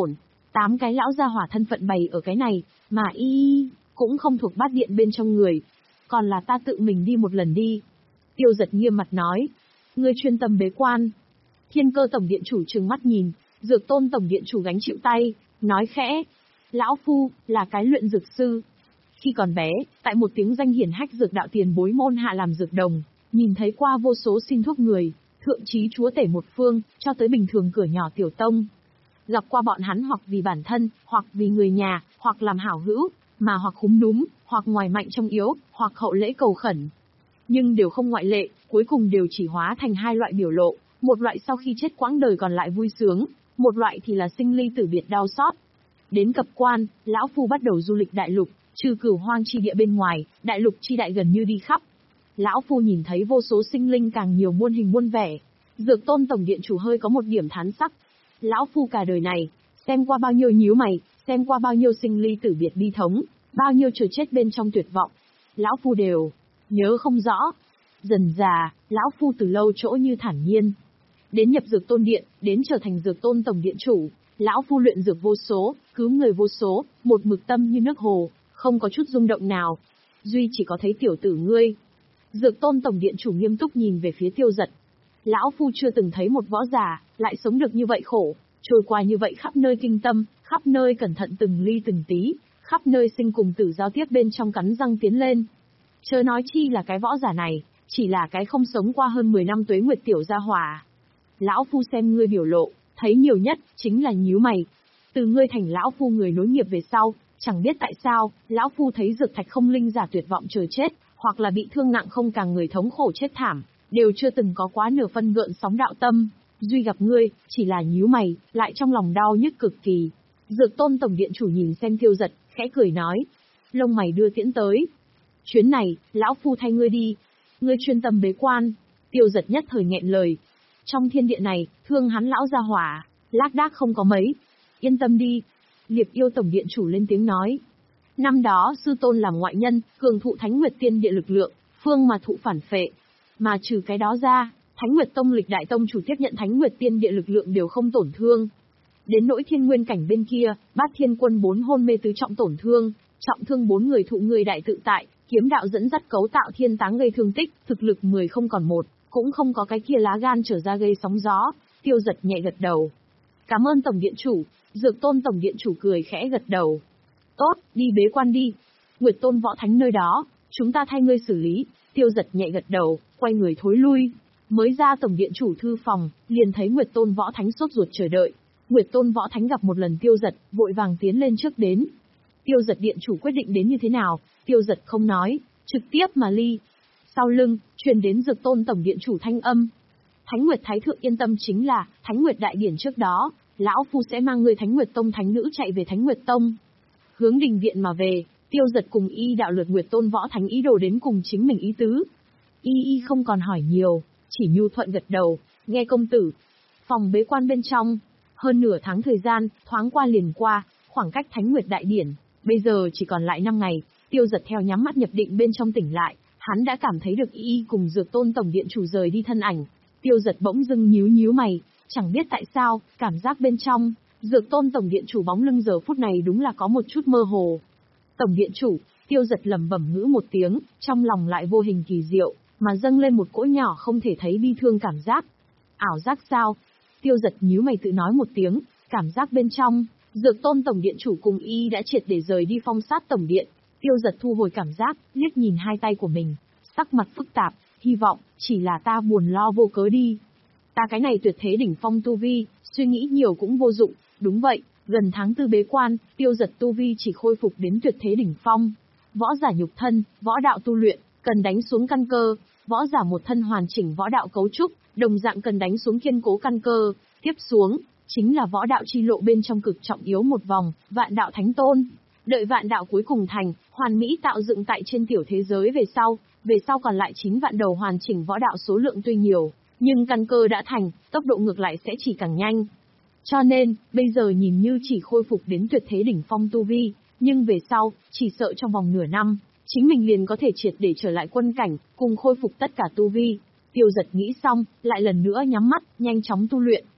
Tám cái lão gia hỏa thân phận bày ở cái này, mà y cũng không thuộc bát điện bên trong người. Còn là ta tự mình đi một lần đi. Tiêu Giật nghiêm mặt nói. Ngươi chuyên tâm bế quan. Thiên Cơ tổng điện chủ trừng mắt nhìn, Dược Tôn tổng điện chủ gánh chịu tay, nói khẽ. Lão phu, là cái luyện dược sư. Khi còn bé, tại một tiếng danh hiển hách dược đạo tiền bối môn hạ làm dược đồng, nhìn thấy qua vô số xin thuốc người, thượng chí chúa tể một phương, cho tới bình thường cửa nhỏ tiểu tông. Gặp qua bọn hắn hoặc vì bản thân, hoặc vì người nhà, hoặc làm hảo hữu, mà hoặc húm núm, hoặc ngoài mạnh trong yếu, hoặc hậu lễ cầu khẩn. Nhưng đều không ngoại lệ, cuối cùng đều chỉ hóa thành hai loại biểu lộ, một loại sau khi chết quãng đời còn lại vui sướng, một loại thì là sinh ly tử biệt đau xót. Đến cập quan, lão phu bắt đầu du lịch đại lục, trừ cửu hoang chi địa bên ngoài, đại lục chi đại gần như đi khắp. Lão phu nhìn thấy vô số sinh linh càng nhiều muôn hình muôn vẻ. Dược Tôn tổng điện chủ hơi có một điểm thán sắc. Lão phu cả đời này, xem qua bao nhiêu nhíu mày, xem qua bao nhiêu sinh ly tử biệt bi thống, bao nhiêu chờ chết bên trong tuyệt vọng. Lão phu đều nhớ không rõ. Dần già, lão phu từ lâu chỗ như thản nhiên. Đến nhập Dược Tôn điện, đến trở thành Dược Tôn tổng điện chủ, lão phu luyện dược vô số, cứu người vô số, một mực tâm như nước hồ, không có chút rung động nào. Duy chỉ có thấy tiểu tử ngươi. Dược Tôn tổng điện chủ nghiêm túc nhìn về phía Tiêu Giật. Lão phu chưa từng thấy một võ giả, lại sống được như vậy khổ, trôi qua như vậy khắp nơi kinh tâm, khắp nơi cẩn thận từng ly từng tí, khắp nơi sinh cùng tử giao tiếp bên trong cắn răng tiến lên. Chớ nói chi là cái võ giả này, chỉ là cái không sống qua hơn mười năm tuế nguyệt tiểu gia hỏa. Lão phu xem ngươi biểu lộ, thấy nhiều nhất, chính là nhíu mày. Từ ngươi thành lão phu người nối nghiệp về sau, chẳng biết tại sao, lão phu thấy dược thạch không linh giả tuyệt vọng chờ chết, hoặc là bị thương nặng không càng người thống khổ chết thảm, đều chưa từng có quá nửa phân gợn sóng đạo tâm. Duy gặp ngươi, chỉ là nhíu mày, lại trong lòng đau nhức cực kỳ. Dược Tôn tổng điện chủ nhìn xem Tiêu Giật, khẽ cười nói. Lông mày đưa tiễn tới. Chuyến này, lão phu thay ngươi đi. Ngươi chuyên tâm bế quan. Tiêu Giật nhất thời nghẹn lời. Trong thiên địa này, thương hắn lão gia hỏa, lác đác không có mấy. Yên tâm đi. Liệp Yêu tổng điện chủ lên tiếng nói. Năm đó sư tôn làm ngoại nhân, cường thụ Thánh Nguyệt tiên địa lực lượng, phương mà thụ phản phệ. Mà trừ cái đó ra, Thánh Nguyệt tông lịch đại tông chủ tiếp nhận Thánh Nguyệt tiên địa lực lượng đều không tổn thương. Đến nỗi thiên nguyên cảnh bên kia, Bát Thiên quân bốn hôn mê tứ trọng tổn thương, trọng thương bốn người thụ người đại tự tại, kiếm đạo dẫn dắt cấu tạo thiên táng gây thương tích, thực lực mười không còn một, cũng không có cái kia lá gan trở ra gây sóng gió. Tiêu Giật nhẹ gật đầu. Cảm ơn tổng điện chủ. Dược Tôn tổng điện chủ cười khẽ gật đầu. Tốt, đi bế quan đi. Nguyệt Tôn võ thánh nơi đó, chúng ta thay ngươi xử lý. Tiêu Giật nhẹ gật đầu, quay người thối lui. Mới ra tổng điện chủ thư phòng, liền thấy Nguyệt Tôn võ thánh sốt ruột chờ đợi. Nguyệt Tôn võ thánh gặp một lần Tiêu Giật, vội vàng tiến lên trước đến. Tiêu Giật điện chủ quyết định đến như thế nào, Tiêu Giật không nói, trực tiếp mà ly. Sau lưng, truyền đến Dược Tôn tổng điện chủ thanh âm. Thánh Nguyệt Thái Thượng yên tâm, chính là Thánh Nguyệt đại điển trước đó, lão phu sẽ mang người Thánh Nguyệt Tông thánh nữ chạy về Thánh Nguyệt Tông. Hướng đình viện mà về, Tiêu Giật cùng y đạo lượt Nguyệt Tôn võ thánh ý đồ đến cùng chính mình ý tứ. Y y không còn hỏi nhiều, chỉ nhu thuận gật đầu, nghe công tử. Phòng bế quan bên trong, hơn nửa tháng thời gian, thoáng qua liền qua, khoảng cách Thánh Nguyệt đại điển, bây giờ chỉ còn lại năm ngày. Tiêu Giật theo nhắm mắt nhập định bên trong tỉnh lại, hắn đã cảm thấy được y y cùng Dược Tôn tổng điện chủ rời đi thân ảnh. Tiêu Giật bỗng dưng nhíu nhíu mày, chẳng biết tại sao, cảm giác bên trong, Dược Tôn tổng điện chủ bóng lưng giờ phút này đúng là có một chút mơ hồ. Tổng điện chủ, Tiêu Giật lẩm bẩm ngữ một tiếng, trong lòng lại vô hình kỳ diệu, mà dâng lên một cỗ nhỏ không thể thấy bi thương cảm giác. Ảo giác sao? Tiêu Giật nhíu mày tự nói một tiếng, cảm giác bên trong, Dược Tôn tổng điện chủ cùng y đã triệt để rời đi phong sát tổng điện. Tiêu Giật thu hồi cảm giác, liếc nhìn hai tay của mình, sắc mặt phức tạp, hy vọng, chỉ là ta buồn lo vô cớ đi. Ta cái này tuyệt thế đỉnh phong tu vi, suy nghĩ nhiều cũng vô dụng, đúng vậy, gần tháng tư bế quan, Tiêu Giật tu vi chỉ khôi phục đến tuyệt thế đỉnh phong. Võ giả nhục thân, võ đạo tu luyện, cần đánh xuống căn cơ, võ giả một thân hoàn chỉnh võ đạo cấu trúc, đồng dạng cần đánh xuống kiên cố căn cơ, tiếp xuống, chính là võ đạo chi lộ bên trong cực trọng yếu một vòng, vạn đạo thánh tôn. Đợi vạn đạo cuối cùng thành, hoàn mỹ tạo dựng tại trên tiểu thế giới về sau, về sau còn lại chín vạn đầu hoàn chỉnh võ đạo số lượng tuy nhiều, nhưng căn cơ đã thành, tốc độ ngược lại sẽ chỉ càng nhanh. Cho nên, bây giờ nhìn như chỉ khôi phục đến tuyệt thế đỉnh phong tu vi, nhưng về sau, chỉ sợ trong vòng nửa năm, chính mình liền có thể triệt để trở lại quân cảnh, cùng khôi phục tất cả tu vi. Tiêu Giật nghĩ xong, lại lần nữa nhắm mắt, nhanh chóng tu luyện.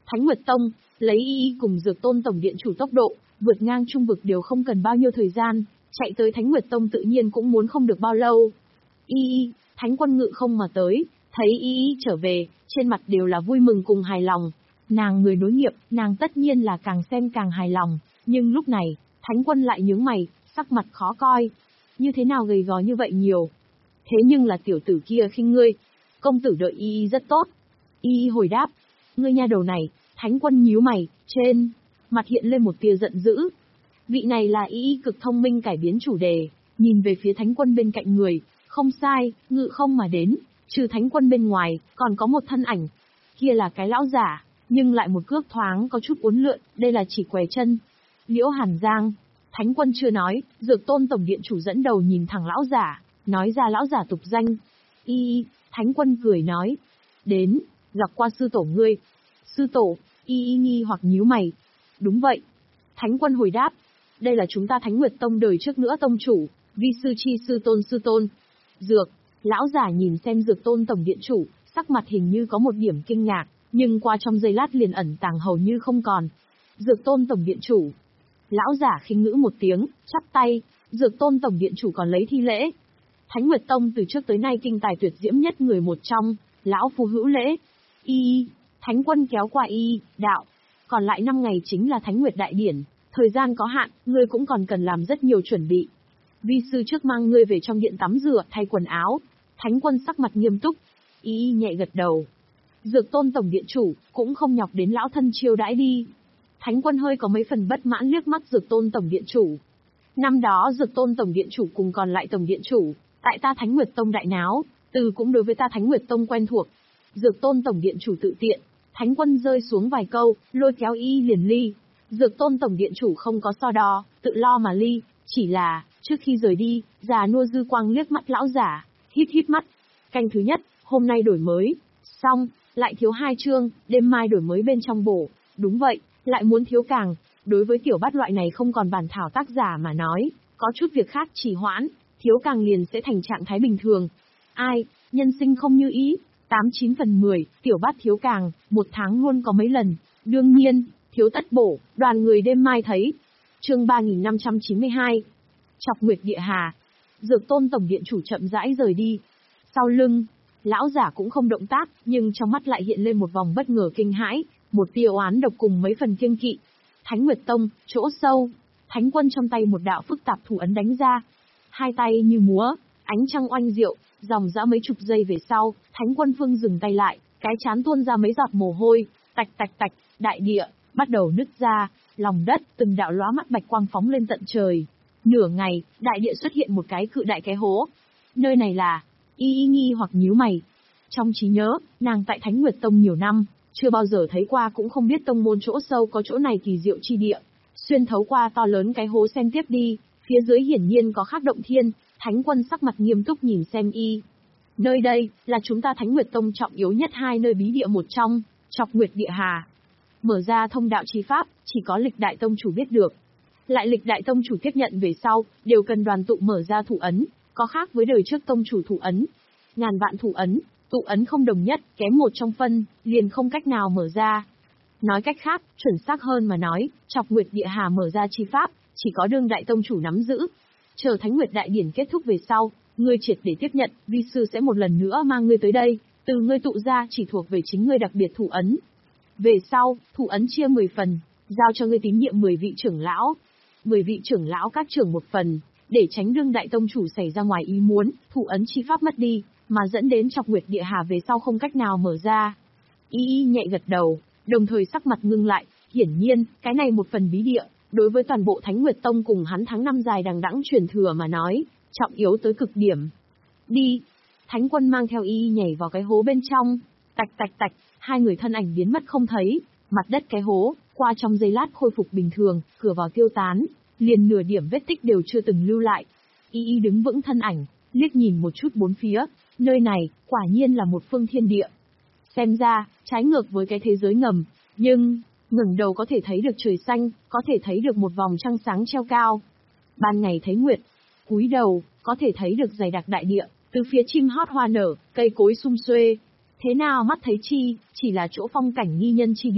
Thánh Nguyệt Tông, lấy Y Y cùng Dược Tôn tổng điện chủ tốc độ, vượt ngang trung vực đều không cần bao nhiêu thời gian, chạy tới Thánh Nguyệt Tông tự nhiên cũng muốn không được bao lâu. Y Y, Thánh Quân ngự không mà tới, thấy Y Y trở về, trên mặt đều là vui mừng cùng hài lòng. Nàng người nối nghiệp, nàng tất nhiên là càng xem càng hài lòng, nhưng lúc này, Thánh Quân lại nhướng mày, sắc mặt khó coi. Như thế nào gầy gò như vậy nhiều? Thế nhưng là tiểu tử kia khinh ngươi. Công tử đợi Y Y rất tốt. Y Y hồi đáp, ngươi nha đầu này. Thánh Quân nhíu mày, trên mặt hiện lên một tia giận dữ. Vị này là Y Y cực thông minh cải biến chủ đề, nhìn về phía Thánh Quân bên cạnh người, không sai, ngự không mà đến, trừ Thánh Quân bên ngoài, còn có một thân ảnh. Kia là cái lão giả, nhưng lại một cước thoáng có chút uốn lượn, đây là chỉ què chân. Liễu Hàn Giang. Thánh Quân chưa nói, Dược Tôn tổng điện chủ dẫn đầu nhìn thẳng lão giả, nói ra lão giả tục danh. Y Y, Thánh Quân cười nói, đến, gặp qua sư tổ ngươi. Sư tổ, Y Y nghi hoặc nhíu mày. Đúng vậy. Thánh Quân hồi đáp, đây là chúng ta Thánh Nguyệt Tông đời trước nữa tông chủ, vi sư chi sư tôn sư tôn. Dược, lão giả nhìn xem Dược Tôn tổng điện chủ, sắc mặt hình như có một điểm kinh ngạc, nhưng qua trong giây lát liền ẩn tàng hầu như không còn. Dược Tôn tổng điện chủ. Lão giả khinh ngữ một tiếng, chắp tay, Dược Tôn tổng điện chủ còn lấy thi lễ. Thánh Nguyệt Tông từ trước tới nay kinh tài tuyệt diễm nhất người một trong, lão phu hữu lễ. Y Y, Thánh Quân kéo qua Y Y, đạo, còn lại năm ngày chính là Thánh Nguyệt đại điển, thời gian có hạn, ngươi cũng còn cần làm rất nhiều chuẩn bị. Vi sư trước mang ngươi về trong điện tắm rửa, thay quần áo. Thánh Quân sắc mặt nghiêm túc. Y Y nhẹ gật đầu. Dược Tôn tổng điện chủ, cũng không nhọc đến lão thân chiêu đãi đi. Thánh Quân hơi có mấy phần bất mãn liếc mắt Dược Tôn tổng điện chủ. Năm đó Dược Tôn tổng điện chủ cùng còn lại tổng điện chủ, tại ta Thánh Nguyệt Tông đại náo, từ cũng đối với ta Thánh Nguyệt Tông quen thuộc. Dược Tôn tổng điện chủ tự tiện, Thánh Quân rơi xuống vài câu, lôi kéo Y Y liền ly. Dược Tôn tổng điện chủ không có so đo, tự lo mà ly, chỉ là, trước khi rời đi, già nua dư quang liếc mắt lão giả, hít hít mắt. Canh thứ nhất, hôm nay đổi mới, xong, lại thiếu hai chương, đêm mai đổi mới bên trong bổ. Đúng vậy, lại muốn thiếu càng, đối với tiểu bát loại này không còn bản thảo tác giả mà nói, có chút việc khác trì hoãn, thiếu càng liền sẽ thành trạng thái bình thường. Ai, nhân sinh không như ý, tám chín phần mười, tiểu bát thiếu càng, một tháng luôn có mấy lần, đương nhiên, thiếu tất bổ, đoàn người đêm mai thấy. Chương ba nghìn năm trăm chín mươi hai. Chọc Nguyệt Địa Hà. Dược Tôn tổng điện chủ chậm rãi rời đi. Sau lưng, lão giả cũng không động tác, nhưng trong mắt lại hiện lên một vòng bất ngờ kinh hãi, một tia oán độc cùng mấy phần kiêng kỵ. Thánh Nguyệt Tông, chỗ sâu, Thánh Quân trong tay một đạo phức tạp thủ ấn đánh ra. Hai tay như múa, ánh trăng oanh diệu, dòng dã mấy chục giây về sau, Thánh Quân Phương dừng tay lại, cái chán tuôn ra mấy giọt mồ hôi, tạch tạch tạch, đại địa bắt đầu nứt ra, lòng đất từng đạo lóa mắt bạch quang phóng lên tận trời. Nửa ngày, đại địa xuất hiện một cái cự đại cái hố. Nơi này là, Y Y nghi hoặc nhíu mày. Trong trí nhớ, nàng tại Thánh Nguyệt Tông nhiều năm, chưa bao giờ thấy qua cũng không biết tông môn chỗ sâu có chỗ này kỳ diệu chi địa. Xuyên thấu qua to lớn cái hố xem tiếp đi, phía dưới hiển nhiên có khắc động thiên. Thánh Quân sắc mặt nghiêm túc nhìn xem y. Nơi đây, là chúng ta Thánh Nguyệt Tông trọng yếu nhất hai nơi bí địa một trong, Chọc Nguyệt Địa Hà. Mở ra thông đạo chi pháp, chỉ có lịch đại tông chủ biết được. Lại lịch đại tông chủ tiếp nhận về sau, đều cần đoàn tụ mở ra thủ ấn, có khác với đời trước tông chủ thủ ấn. Ngàn vạn thủ ấn, tụ ấn không đồng nhất, kém một trong phân, liền không cách nào mở ra. Nói cách khác, chuẩn xác hơn mà nói, Chọc Nguyệt Địa Hà mở ra chi pháp, chỉ có đương đại tông chủ nắm giữ. Chờ Thánh Nguyệt Đại Điển kết thúc về sau, ngươi triệt để tiếp nhận, vi sư sẽ một lần nữa mang ngươi tới đây, từ ngươi tụ ra chỉ thuộc về chính ngươi đặc biệt thủ ấn. Về sau, thủ ấn chia mười phần, giao cho ngươi tín nhiệm mười vị trưởng lão. mười vị trưởng lão các trưởng một phần, để tránh đương đại tông chủ xảy ra ngoài ý muốn, thủ ấn chi pháp mất đi, mà dẫn đến Chọc Nguyệt Địa Hà về sau không cách nào mở ra. Y Y nhẹ gật đầu, đồng thời sắc mặt ngưng lại, hiển nhiên, cái này một phần bí địa, đối với toàn bộ Thánh Nguyệt Tông cùng hắn tháng năm dài đằng đẵng truyền thừa mà nói, trọng yếu tới cực điểm. Đi! Thánh Quân mang theo Y Y nhảy vào cái hố bên trong, tạch tạch tạch, hai người thân ảnh biến mất không thấy, mặt đất cái hố, qua trong giây lát khôi phục bình thường, cửa vào tiêu tán, liền nửa điểm vết tích đều chưa từng lưu lại. Y Y đứng vững thân ảnh, liếc nhìn một chút bốn phía, nơi này, quả nhiên là một phương thiên địa. Xem ra, trái ngược với cái thế giới ngầm, nhưng, ngẩng đầu có thể thấy được trời xanh, có thể thấy được một vòng trăng sáng treo cao. Ban ngày thấy nguyệt, cúi đầu, có thể thấy được dày đặc đại địa, từ phía chim hót hoa nở, cây cối sum xuê. Thế nào mắt thấy chi, chỉ là chỗ phong cảnh nghi nhân chi địa.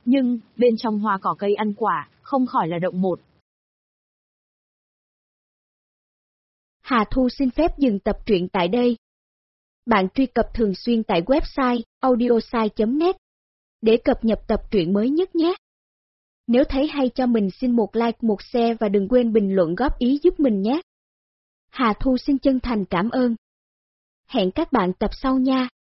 Nhưng, bên trong hoa cỏ cây ăn quả, không khỏi là động một. Hà Thu xin phép dừng tập truyện tại đây. Bạn truy cập thường xuyên tại website audiosai chấm net để cập nhật tập truyện mới nhất nhé. Nếu thấy hay cho mình xin một like, một share và đừng quên bình luận góp ý giúp mình nhé. Hà Thu xin chân thành cảm ơn. Hẹn các bạn tập sau nha.